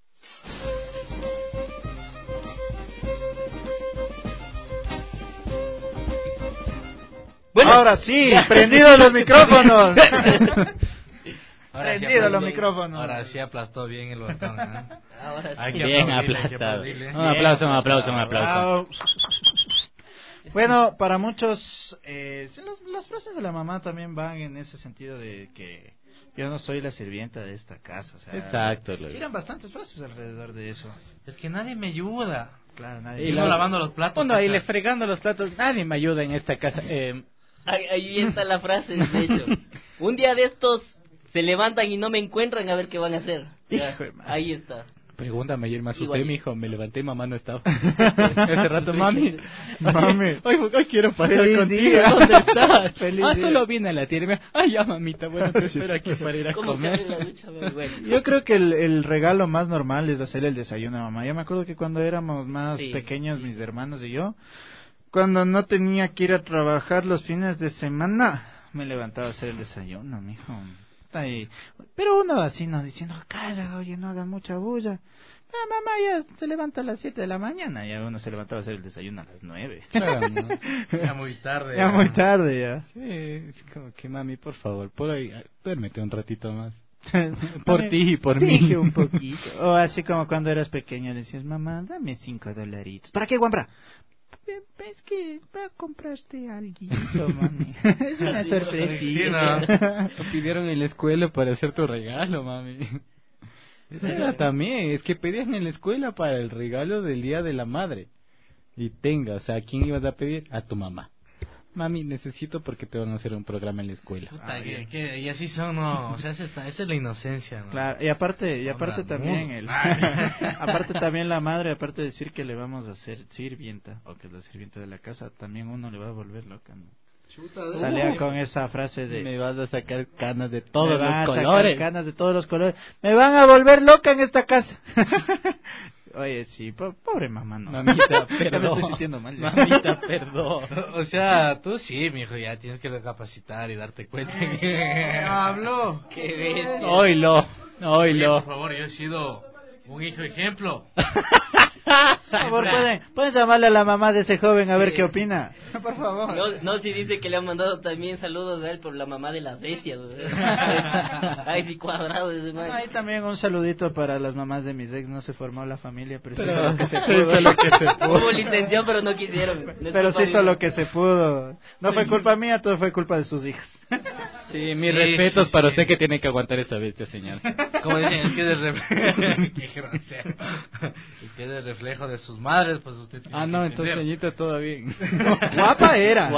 Bueno, ahora sí, prendidos los micrófonos. Prendidos los micrófonos. Ahora sí aplastó bien el botón, ¿eh? Ahora sí. Hay que bien aplastado. Un aplauso. Bueno, para muchos, las frases de la mamá también van en ese sentido de que yo no soy la sirvienta de esta casa. O sea, exacto. Giran bastantes frases alrededor de eso. Es que nadie me ayuda. Claro, nadie. Y lavando los platos. Uno ahí le fregando los platos. Nadie me ayuda en esta casa. Ahí está la frase, de hecho. Un día de estos se levantan y no me encuentran, a ver qué van a hacer. Ahí está. Pregúntame ayer más usted, mijo. Me levanté y mamá no estaba. Hace rato, mami. Hoy quiero pasar contigo. ¿Dónde estás? Solo vine a la tierra. Ay, ya, mamita. Bueno, te espero aquí para ir a comer. Yo creo que el regalo más normal es hacer el desayuno a mamá. Yo me acuerdo que cuando éramos más pequeños, mis hermanos y yo, cuando no tenía que ir a trabajar los fines de semana, me levantaba a hacer el desayuno, mijo. Pero uno así no diciendo, calla, oye, no hagan mucha bulla. Mamá ya se levanta a las 7 de la mañana. Ya uno se levantaba a hacer el desayuno a las 9. Claro, ¿no? Ya muy tarde. Ya muy tarde, ya. Sí, como que mami, por favor, por ahí, duérmete un ratito más. Por ti y por mí. Un poquito. O así como cuando eras pequeño le decías, mamá, dame $5. ¿Para qué, guambra? Es que va a comprarte alguito, mami. Es una sorpresita. Sí, ¿no? Lo pidieron en la escuela para hacer tu regalo, mami. Era también, es que pedían en la escuela para el regalo del Día de la Madre. Y o sea, ¿a quién ibas a pedir? A tu mamá. mami, necesito porque te van a hacer un programa en la escuela. Puta, y así son, no, o sea, esa es la inocencia, ¿no? Claro, y aparte también aparte también la madre, aparte de decir que le vamos a hacer sirvienta, o que es la sirvienta de la casa, también uno le va a volver loca, ¿no? Salía con esa frase de me vas a sacar canas de todos los colores. Me van a volver loca en esta casa. Oye, sí, pobre mamá, no. Mamita, perdón. Ya me estoy sintiendo mal. Mamita, perdón. O sea, tú sí, mijo, ya tienes que recapacitar y darte cuenta que... Habló. Qué bestia. Oílo. Por favor, yo he sido un hijo ejemplo. Por favor, pueden llamarle a la mamá de ese joven a ver qué opina. Por favor. No, si dice que le han mandado también saludos a él por la mamá de las bestias. Ay, sí, cuadrado ese man. Ahí también un saludito para las mamás de mis ex. No se formó la familia, pero sí hizo lo que se pudo. Hubo la intención, pero no quisieron. Pero sí hizo lo que se pudo. No fue culpa mía, todo fue culpa de sus hijas. Sí, mis respetos para usted que tiene que aguantar esa bestia, señor. Como dicen, es que es de reflejo de sus madres, pues usted tiene no, entonces señorita, todo bien. Guapa era.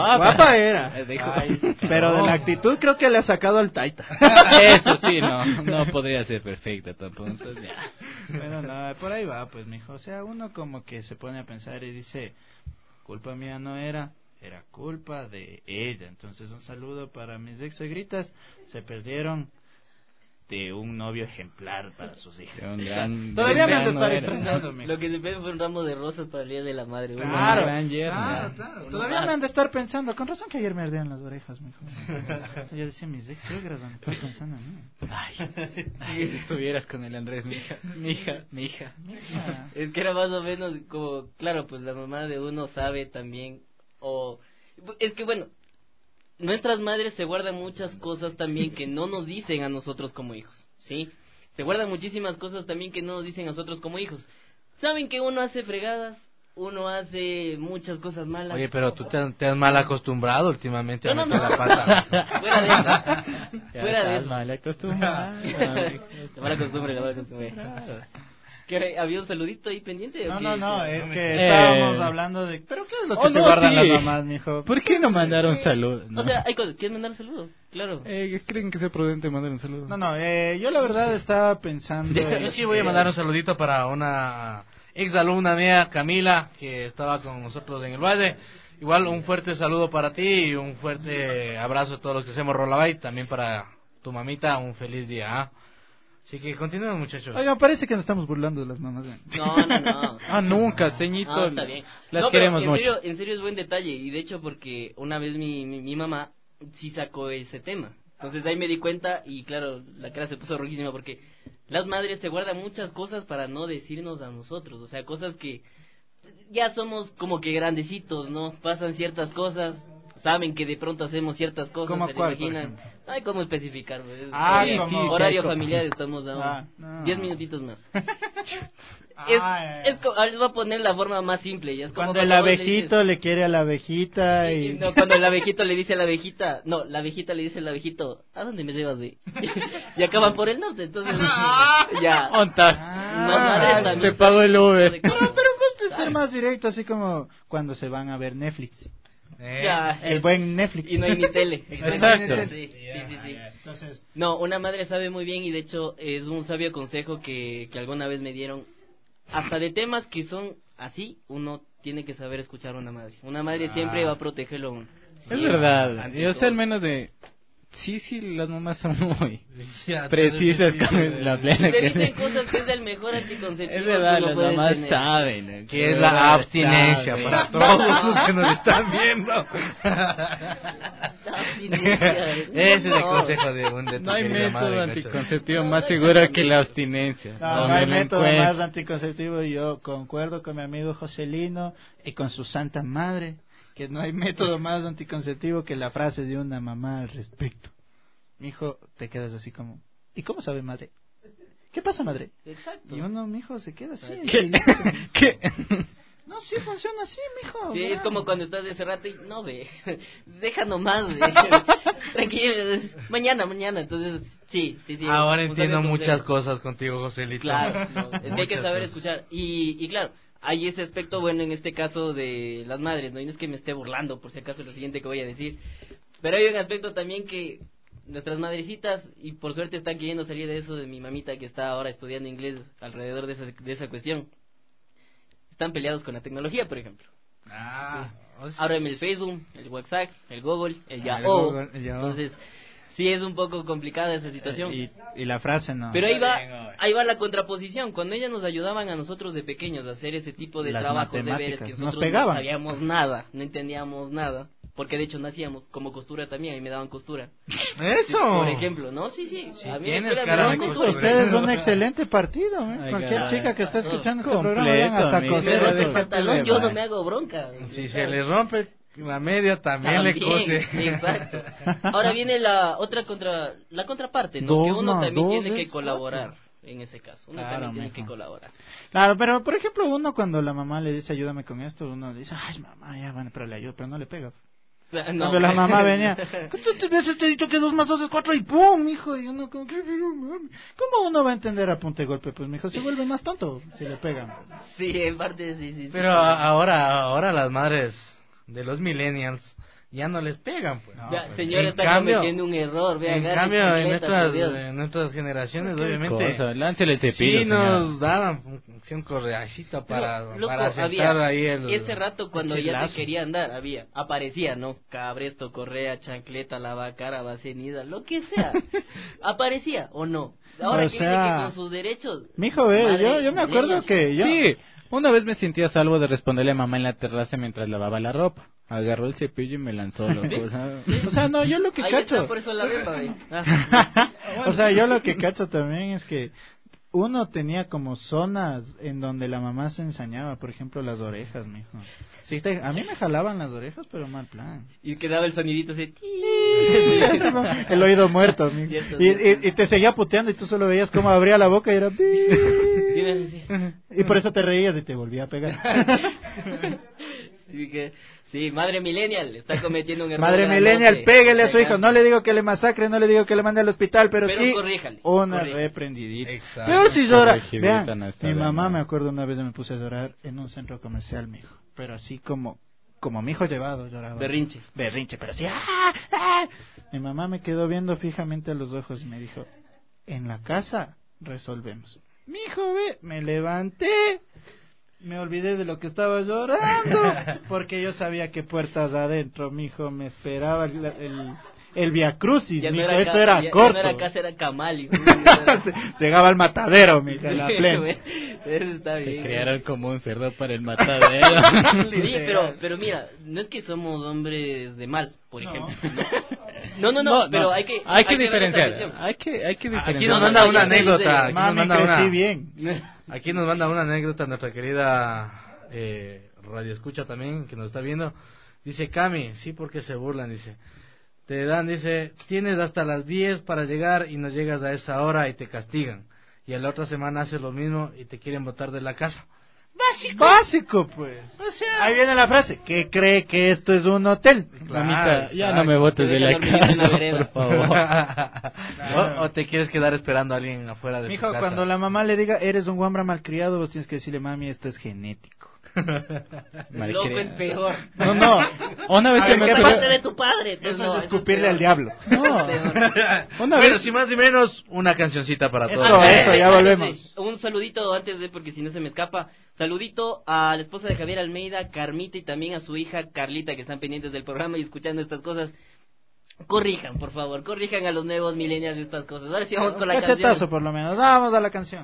Ay, pero de la actitud creo que le ha sacado al taita. Eso sí, no podría ser perfecta tampoco. Entonces, ya. Bueno, no, por ahí va, pues, mijo. O sea, uno como que se pone a pensar y dice, culpa mía no era culpa de ella. Entonces, un saludo para mis ex suegritas. Se perdieron de un novio ejemplar para sus hijas. Todavía me han de estar extrañando. Lo que se perdió fue un ramo de rosas para el día de la madre. Claro. Todavía me han de estar pensando. Con razón que ayer me ardían las orejas, mijo. Yo decía, mis ex suegras van a estar pensando en mí. Ay, si estuvieras con el Andrés, mi hija. Es que era más o menos como, claro, pues la mamá de uno sabe también, es que bueno, nuestras madres se guardan muchas cosas también que no nos dicen a nosotros como hijos, ¿sí? Se guardan muchísimas cosas también que no nos dicen a nosotros como hijos. Saben que uno hace fregadas, uno hace muchas cosas malas. Oye, pero tú te has mal acostumbrado últimamente a meter la pata. Fuera de eso. Mal acostumbrado. La mala costumbre. Que había un saludito ahí pendiente. No, es que estábamos hablando de... ¿Pero qué es lo que se guardan las mamás, mijo? ¿Por qué no mandaron saludos? O sea, hay cosas. ¿Quieren mandar saludos? Claro. ¿Creen que sea prudente mandar un saludo? Yo la verdad estaba pensando... Yo sí voy a mandar un saludito para una ex alumna mía, Camila, que estaba con nosotros en el Valle. Igual un fuerte saludo para ti y un fuerte abrazo a todos los que hacemos Rolabay. También para tu mamita, un feliz día. Así que continuemos, muchachos. Oiga, parece que nos estamos burlando de las mamás. No. Nunca, ceñito. Está bien. Las queremos mucho. En serio es buen detalle. Y de hecho, porque una vez mi mamá sí sacó ese tema. Entonces ahí me di cuenta y claro, la cara se puso rojísima porque las madres se guardan muchas cosas para no decirnos a nosotros. O sea, cosas que ya somos como que grandecitos, ¿no? Pasan ciertas cosas. Saben que de pronto hacemos ciertas cosas, ¿Cómo se cuál, imaginan. Ay, ¿cómo especificar? Horario familiar estamos a 10 minutitos más. Les voy a poner la forma más simple. Ya es como cuando el abejito le quiere a la abejita y... No, cuando el abejito le dice a la abejita... No, la abejita le dice al abejito... ¿A dónde me llevas, güey? Y acaban por el norte, entonces... ya. ¿Ontas? Se pagó el Uber. Pero gusta ser más directo, así como cuando se van a ver Netflix. El buen Netflix. Y no hay ni tele. Exacto. Sí. Entonces... No, una madre sabe muy bien y de hecho es un sabio consejo que alguna vez me dieron. Hasta de temas que son así, uno tiene que saber escuchar a una madre. Una madre siempre va a protegerlo a uno. Es verdad. Yo sé al menos de... Sí, las mamás son muy precisas con la plena. Te dicen cosas que es el mejor anticonceptivo. Es verdad, las mamás saben que es la abstinencia para todos los que nos están viendo. Ese es el consejo de un No hay método anticonceptivo más seguro que la abstinencia. No hay método más anticonceptivo y yo concuerdo con mi amigo Joselino y con su santa madre. Que no hay método más anticonceptivo que la frase de una mamá al respecto. Mijo, te quedas así como... ¿Y cómo sabe, madre? ¿Qué pasa, madre? Exacto. Y uno, mijo, se queda así. ¿Qué? No, sí funciona así, mijo. Sí, es como cuando estás de ese rato y... No, ve, deja nomás, ve. Tranquilo, mañana. Entonces, sí. Ahora entiendo muchas cosas contigo, Joselito. Claro, es que hay que saber escuchar. Y claro... hay ese aspecto bueno en este caso de las madres, ¿no? Y no es que me esté burlando, por si acaso, lo siguiente que voy a decir. Pero hay un aspecto también que nuestras madrecitas, y por suerte están queriendo salir de eso, de mi mamita que está ahora estudiando inglés alrededor de esa cuestión, están peleados con la tecnología, por ejemplo. Ábreme el Facebook, el WhatsApp, el Google, el Yahoo. Entonces, sí es un poco complicada esa situación. Y la frase no. Pero ahí va la contraposición. Cuando ellas nos ayudaban a nosotros de pequeños a hacer ese tipo de trabajos, deberes, que nosotros no sabíamos nada, no entendíamos nada. Porque de hecho nacíamos como costura también, y me daban costura. ¡Eso! Por ejemplo, ¿no? Sí. A mí me daban costura. Ustedes son un excelente partido, ¿eh? Cualquier chica que está escuchando este programa, hasta coser el pantalón, yo no me hago bronca. Si se les rompe la media, también le cose. Exacto. Ahora viene la contraparte, ¿no? Que uno también tiene que colaborar. En ese caso, uno también tiene que colaborar. Claro, pero por ejemplo, uno cuando la mamá le dice ayúdame con esto, uno dice, ay mamá, ya bueno, pero le ayudo, pero no le pega. Cuando la mamá venía, ¿cuántas veces te he dicho que 2 más 2 es 4? Y ¡pum! Hijo, y uno como que, ¿cómo uno va a entender a punta y golpe? Pues mi hijo se vuelve más tonto si le pegan. Sí, en parte sí. Pero ahora las madres de los millennials ya no les pegan, pues. No, pues señora, está cometiendo un error. Vea, en cambio, en nuestras generaciones, obviamente, láncele el cepillo, sí nos daban un correacito para sentar ahí el... Ese rato cuando ya te quería andar, aparecía, ¿no? Cabresto, correa, chancleta, lavacara, vasenida, lo que sea. Aparecía, ¿o no? Ahora que viene que con sus derechos... Mijo, yo me acuerdo que yo... Sí, una vez me sentí a salvo de responderle a mamá en la terraza mientras lavaba la ropa. Agarró el cepillo y me lanzó, loco. O sea, no, yo lo que cacho... Está, por eso la bemba, O sea, yo lo que cacho también es que uno tenía como zonas en donde la mamá se ensañaba, por ejemplo, las orejas, mijo. Sí, a mí me jalaban las orejas, pero mal plan. Y quedaba el sonidito así... El oído muerto, mijo. Y te seguía puteando y tú solo veías cómo abría la boca y era... Y por eso te reías y te volvía a pegar. Sí, madre millennial, está cometiendo un error. Madre millennial, pégale a su hijo. No le digo que le masacre, no le digo que le mande al hospital, pero sí una reprendidita. Exacto. Pero si llora. Vean, mi mamá, me acuerdo una vez me puse a llorar en un centro comercial, mijo. Pero así como mi hijo llevado lloraba. Berrinche, pero así. Mi mamá me quedó viendo fijamente a los ojos y me dijo, en la casa resolvemos. Mijo, me levanté. Me olvidé de lo que estaba llorando, porque yo sabía que puertas adentro, mijo, me esperaba el Via Crucis, mijo, no eso era corto. No era casa, era Camal. Llegaba al matadero, mijo, en la plena. Eso está bien. Te crearon como un cerdo para el matadero. Sí, pero mira, no es que somos hombres de mal, por ejemplo. No, pero hay que diferenciar. Hay que diferenciar. Aquí nos manda una anécdota. Mami, crecí bien. Aquí nos manda una anécdota nuestra querida Radio Escucha también, que nos está viendo. Dice, Cami, sí, porque se burlan, dice. Te dan, dice, tienes hasta las 10 para llegar y no llegas a esa hora y te castigan. Y a la otra semana haces lo mismo y te quieren botar de la casa. Básico, pues. O sea, ahí viene la frase, ¿qué cree que esto es un hotel? Claro, mamita, ya no me botes de la casa, por favor. Claro. O te quieres quedar esperando a alguien afuera de Mijo, su casa. Cuando la mamá le diga, eres un guambra malcriado, vos tienes que decirle, mami, esto es genético. Loco es peor. No. Una vez ¿Qué parte de tu padre? Eso es escupirle al diablo. No. Bueno, sin más ni menos, una cancioncita para todos. Eso, ya volvemos. Un saludito antes de, porque si no se me escapa. Saludito a la esposa de Javier Almeida, Carmita, y también a su hija Carlita, que están pendientes del programa y escuchando estas cosas. Corrijan, por favor, corrijan a los nuevos millennials de estas cosas. Ahora sí vamos con la canción. Cachetazo, por lo menos. Vamos a la canción.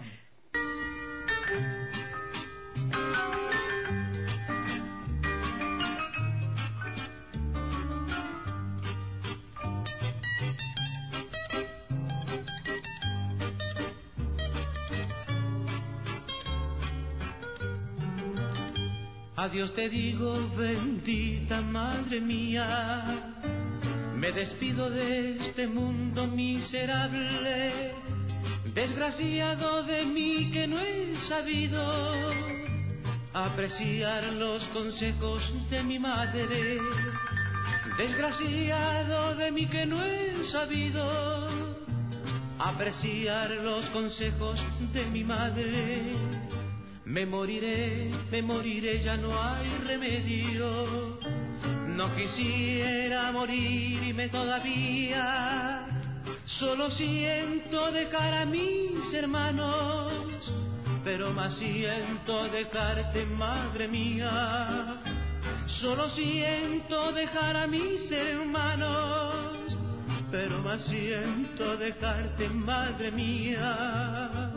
Adiós te digo, bendita madre mía, me despido de este mundo miserable, desgraciado de mí que no he sabido apreciar los consejos de mi madre, desgraciado de mí que no he sabido apreciar los consejos de mi madre. Me moriré, ya no hay remedio. No quisiera morirme todavía. Solo siento dejar a mis hermanos, pero más siento dejarte, madre mía. Solo siento dejar a mis hermanos, pero más siento dejarte, madre mía.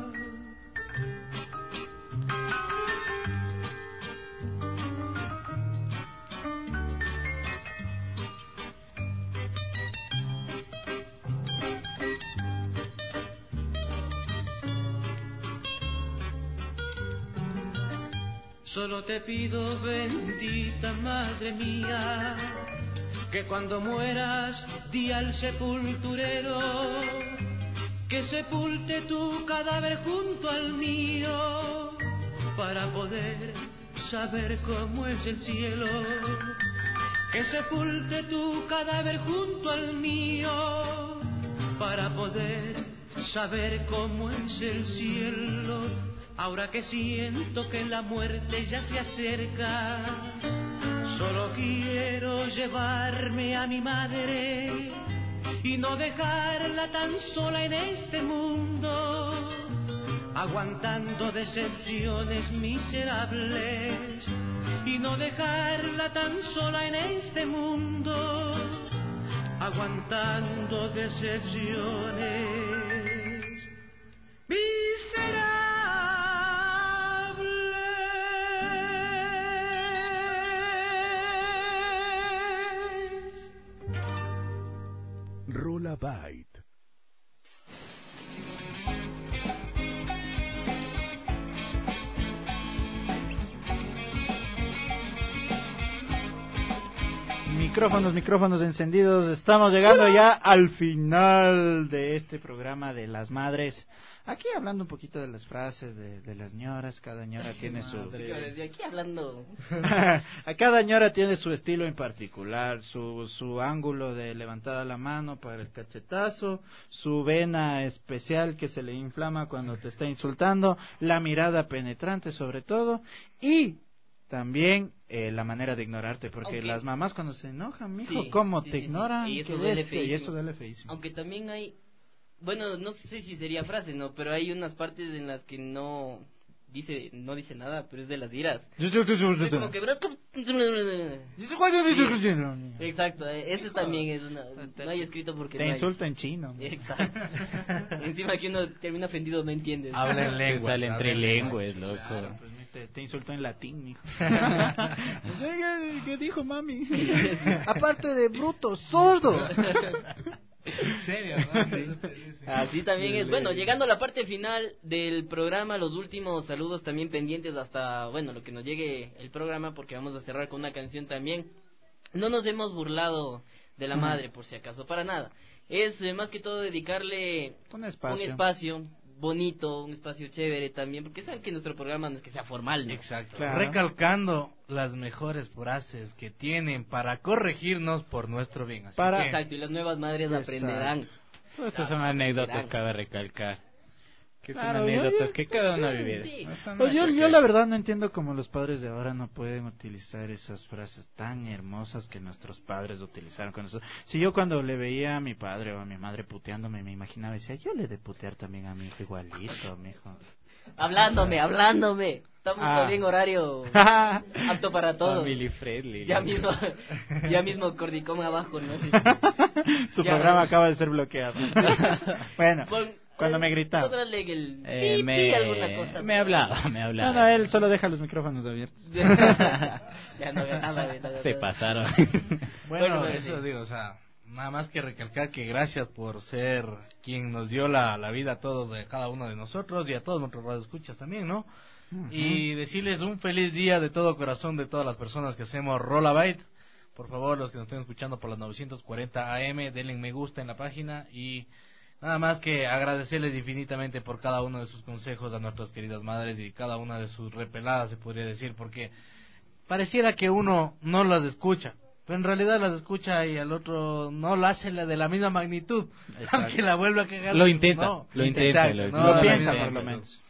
Solo te pido, bendita madre mía, que cuando mueras di al sepulturero que sepulte tu cadáver junto al mío, para poder saber cómo es el cielo. Que sepulte tu cadáver junto al mío, para poder saber cómo es el cielo. Ahora que siento que la muerte ya se acerca, solo quiero llevarme a mi madre y no dejarla tan sola en este mundo, aguantando decepciones miserables, y no dejarla tan sola en este mundo, aguantando decepciones miserables. Rola Byte. Micrófonos encendidos. Estamos llegando ya al final de este programa de las madres. Aquí hablando un poquito de las frases de las ñoras. Cada ñora tiene su... Desde aquí hablando. A cada ñora tiene su estilo en particular, su ángulo de levantada la mano para el cachetazo, su vena especial que se le inflama cuando te está insultando, la mirada penetrante sobre todo, y también la manera de ignorarte, porque las mamás cuando se enojan, mijo, ¿cómo te ignoran? Y eso duele feísimo. Aunque también hay, bueno, no sé si sería frase, no, pero hay unas partes en las que no dice nada, pero es de las iras. Es como que exacto, ese también es una, no hay escrito porque te insulta en chino. Exacto. Encima que uno termina ofendido, no entiendes. Habla en lengua, sale entre lenguas, loco. Claro, pues, te insultó en latín, mijo. ¿Qué dijo mami? Aparte de bruto, sordo. ¿En serio? ¿No? Sí. Así también es. Bueno, llegando a la parte final del programa, los últimos saludos también pendientes hasta, bueno, lo que nos llegue el programa, porque vamos a cerrar con una canción también. No nos hemos burlado de la madre, por si acaso, para nada. Es más que todo dedicarle un espacio bonito, un espacio chévere también, porque saben que nuestro programa no es que sea formal, ¿no? Exacto. Claro. Recalcando las mejores frases que tienen para corregirnos por nuestro bien. Así que... Exacto, y las nuevas madres aprenderán. Todas estas son anécdotas, cabe recalcar. Que son anécdotas que cada una ha vivido. Sí. Yo la verdad no entiendo cómo los padres de ahora no pueden utilizar esas frases tan hermosas que nuestros padres utilizaron con nosotros. Si yo cuando le veía a mi padre o a mi madre puteándome, me imaginaba y decía, yo le he de putear también a mi hijo igualito, mijo. Hablándome. Estamos todavía en horario apto para todo. Family friendly. Ya mismo Cordicom abajo, ¿no? Su programa acaba de ser bloqueado. Bueno. Cuando me gritaba. Alguna cosa. Me hablaba. No, él solo deja los micrófonos abiertos. Ya no ganaba de nada. Se pasaron. Bueno, eso digo, o sea, nada más que recalcar que gracias por ser quien nos dio la vida a todos, de cada uno de nosotros y a todos nuestros radioescuchas también, ¿no? Y decirles un feliz día de todo corazón de todas las personas que hacemos Rola Byte. Por favor, los que nos estén escuchando por las 940 AM, denle me gusta en la página y... Nada más que agradecerles infinitamente por cada uno de sus consejos a nuestras queridas madres y cada una de sus repeladas, se podría decir, porque pareciera que uno no las escucha, pero en realidad las escucha y al otro no lo hace de la misma magnitud. Exacto. Aunque la vuelva a cagar. Lo intenta, no, lo intenta, lo piensa por lo menos.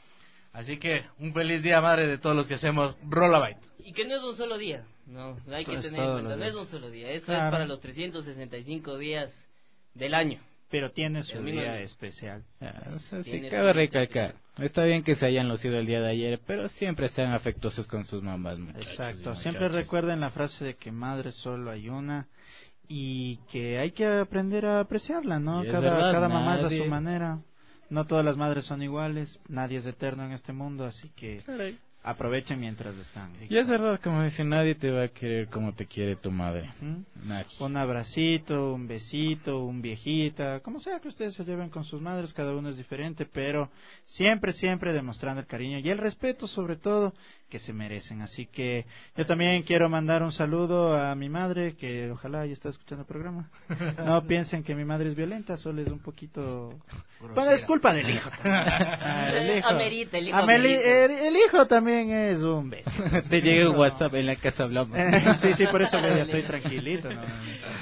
Así que un feliz día, madre, de todos los que hacemos Rolabite. Y que no es un solo día, no hay que tener en cuenta, no es un solo día, eso es para los 365 días del año. Pero tiene su día especial. Sí, cabe recalcar. Está bien que se hayan lucido el día de ayer, pero siempre sean afectuosos con sus mamás, muchachos. Exacto, siempre recuerden la frase de que madre solo hay una y que hay que aprender a apreciarla, ¿no? Cada mamá es a su manera. No todas las madres son iguales, nadie es eterno en este mundo, así que aprovechen mientras están. Y es verdad, como dice, nadie te va a querer como te quiere tu madre. Nadie. Un abracito, un besito, un viejita, como sea que ustedes se lleven con sus madres, cada uno es diferente, pero siempre, siempre demostrando el cariño y el respeto, sobre todo, que se merecen. Así que yo también quiero mandar un saludo a mi madre, que ojalá ya está escuchando el programa. No piensen que mi madre es violenta, solo es un poquito... Bueno, es culpa del hijo. Amerita, el hijo. El hijo también es un beso. Te llega un WhatsApp, en la casa hablamos. Sí, por eso ya estoy tranquilito. ¿No?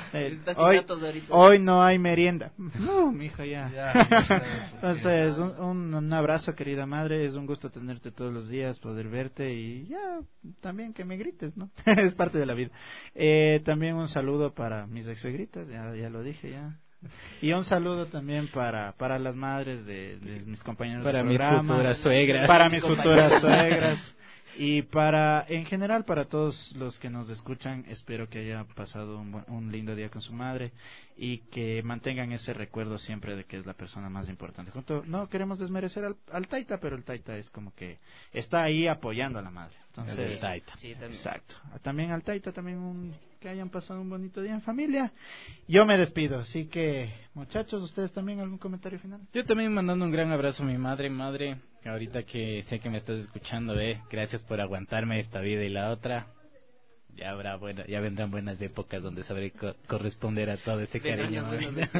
Hoy no hay merienda. No, mijo, ya. Entonces, un abrazo, querida madre. Es un gusto tenerte todos los días, poder verte y ya, también que me grites, ¿no? Es parte de la vida. También un saludo para mis ex-suegritas, ya lo dije, ya. Y un saludo también para las madres de mis compañeros de programa, mis futuras suegras. Para mis futuras suegras. Y en general para todos los que nos escuchan, espero que haya pasado un lindo día con su madre y que mantengan ese recuerdo siempre de que es la persona más importante. No queremos desmerecer al Taita, pero el Taita es como que está ahí apoyando a la madre. Entonces, el Taita. Sí, también. Exacto. También al Taita, también que hayan pasado un bonito día en familia. Yo me despido, así que muchachos, ustedes también algún comentario final. Yo también mandando un gran abrazo a mi madre, ahorita que sé que me estás escuchando, gracias por aguantarme esta vida y la otra. Ya vendrán buenas épocas donde sabré corresponder a todo ese cariño.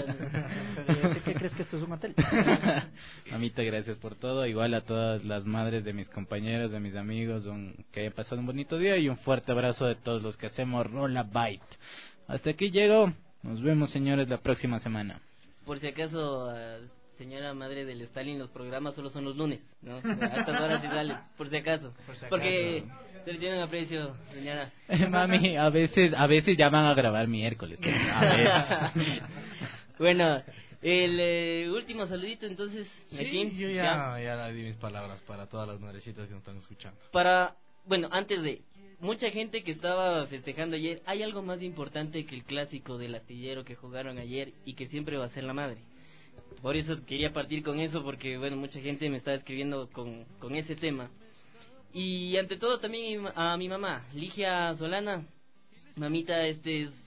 ¿Qué crees que esto es un hotel? Mamita, gracias por todo. Igual a todas las madres de mis compañeros, de mis amigos, que hayan pasado un bonito día y un fuerte abrazo de todos los que hacemos Rolabite. Hasta aquí llego. Nos vemos, señores, la próxima semana. Por si acaso, señora madre del Stalin, los programas solo son los lunes, ¿no? A estas horas sí salen, por si acaso. Porque se le tienen aprecio, señora. Mami, a veces llaman a grabar miércoles. A veces. Bueno, el último saludito entonces. Sí, yo ya di mis palabras para todas las madrecitas que nos están escuchando. Antes de... Mucha gente que estaba festejando ayer, hay algo más importante que el clásico del astillero que jugaron ayer y que siempre va a ser la madre. Por eso quería partir con eso, porque mucha gente me está escribiendo con ese tema. Y ante todo también a mi mamá, Ligia Solana. Mamita, es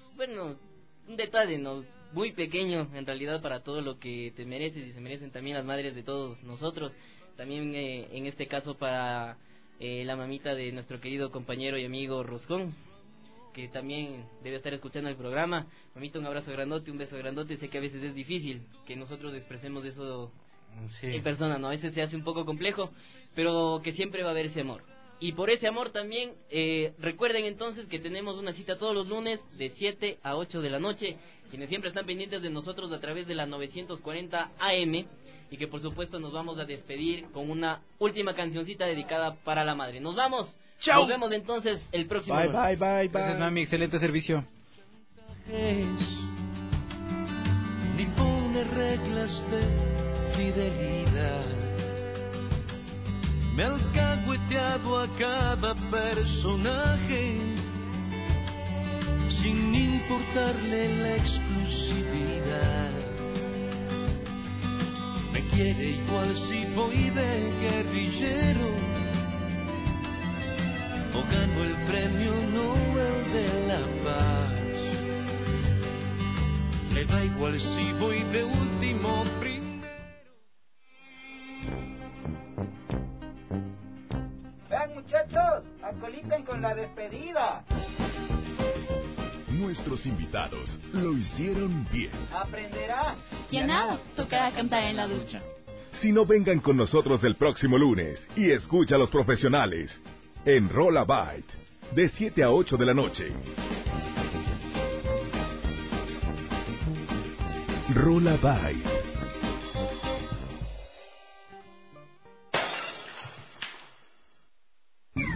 un detalle, ¿no? Muy pequeño en realidad para todo lo que te mereces y se merecen también las madres de todos nosotros. También en este caso para la mamita de nuestro querido compañero y amigo Roscón, que también debe estar escuchando el programa. Mamita, un abrazo grandote, un beso grandote. Sé que a veces es difícil que nosotros expresemos eso en persona, ¿no? A veces se hace un poco complejo, pero que siempre va a haber ese amor. Y por ese amor también, recuerden entonces que tenemos una cita todos los lunes de 7 a 8 de la noche, quienes siempre están pendientes de nosotros a través de la 940 AM, y que por supuesto nos vamos a despedir con una última cancioncita dedicada para la madre. ¡Nos vamos! ¡Chao! Nos vemos entonces el próximo lunes. Bye. Gracias, mami, excelente servicio. Ni pone reglas de fidelidad. Me ha alcahueteado a cada personaje sin importarle la exclusividad. Me quiere igual si voy de guerrillero o gano el premio Nobel de la Paz. Le da igual si voy de último primero. Vean, muchachos, acoliten con la despedida. Nuestros invitados lo hicieron bien. Aprenderá. Y a nada, tocará cantar en la ducha. Si no, vengan con nosotros el próximo lunes y escucha a los profesionales en Rolabite de 7 a 8 de la noche. Rolabite.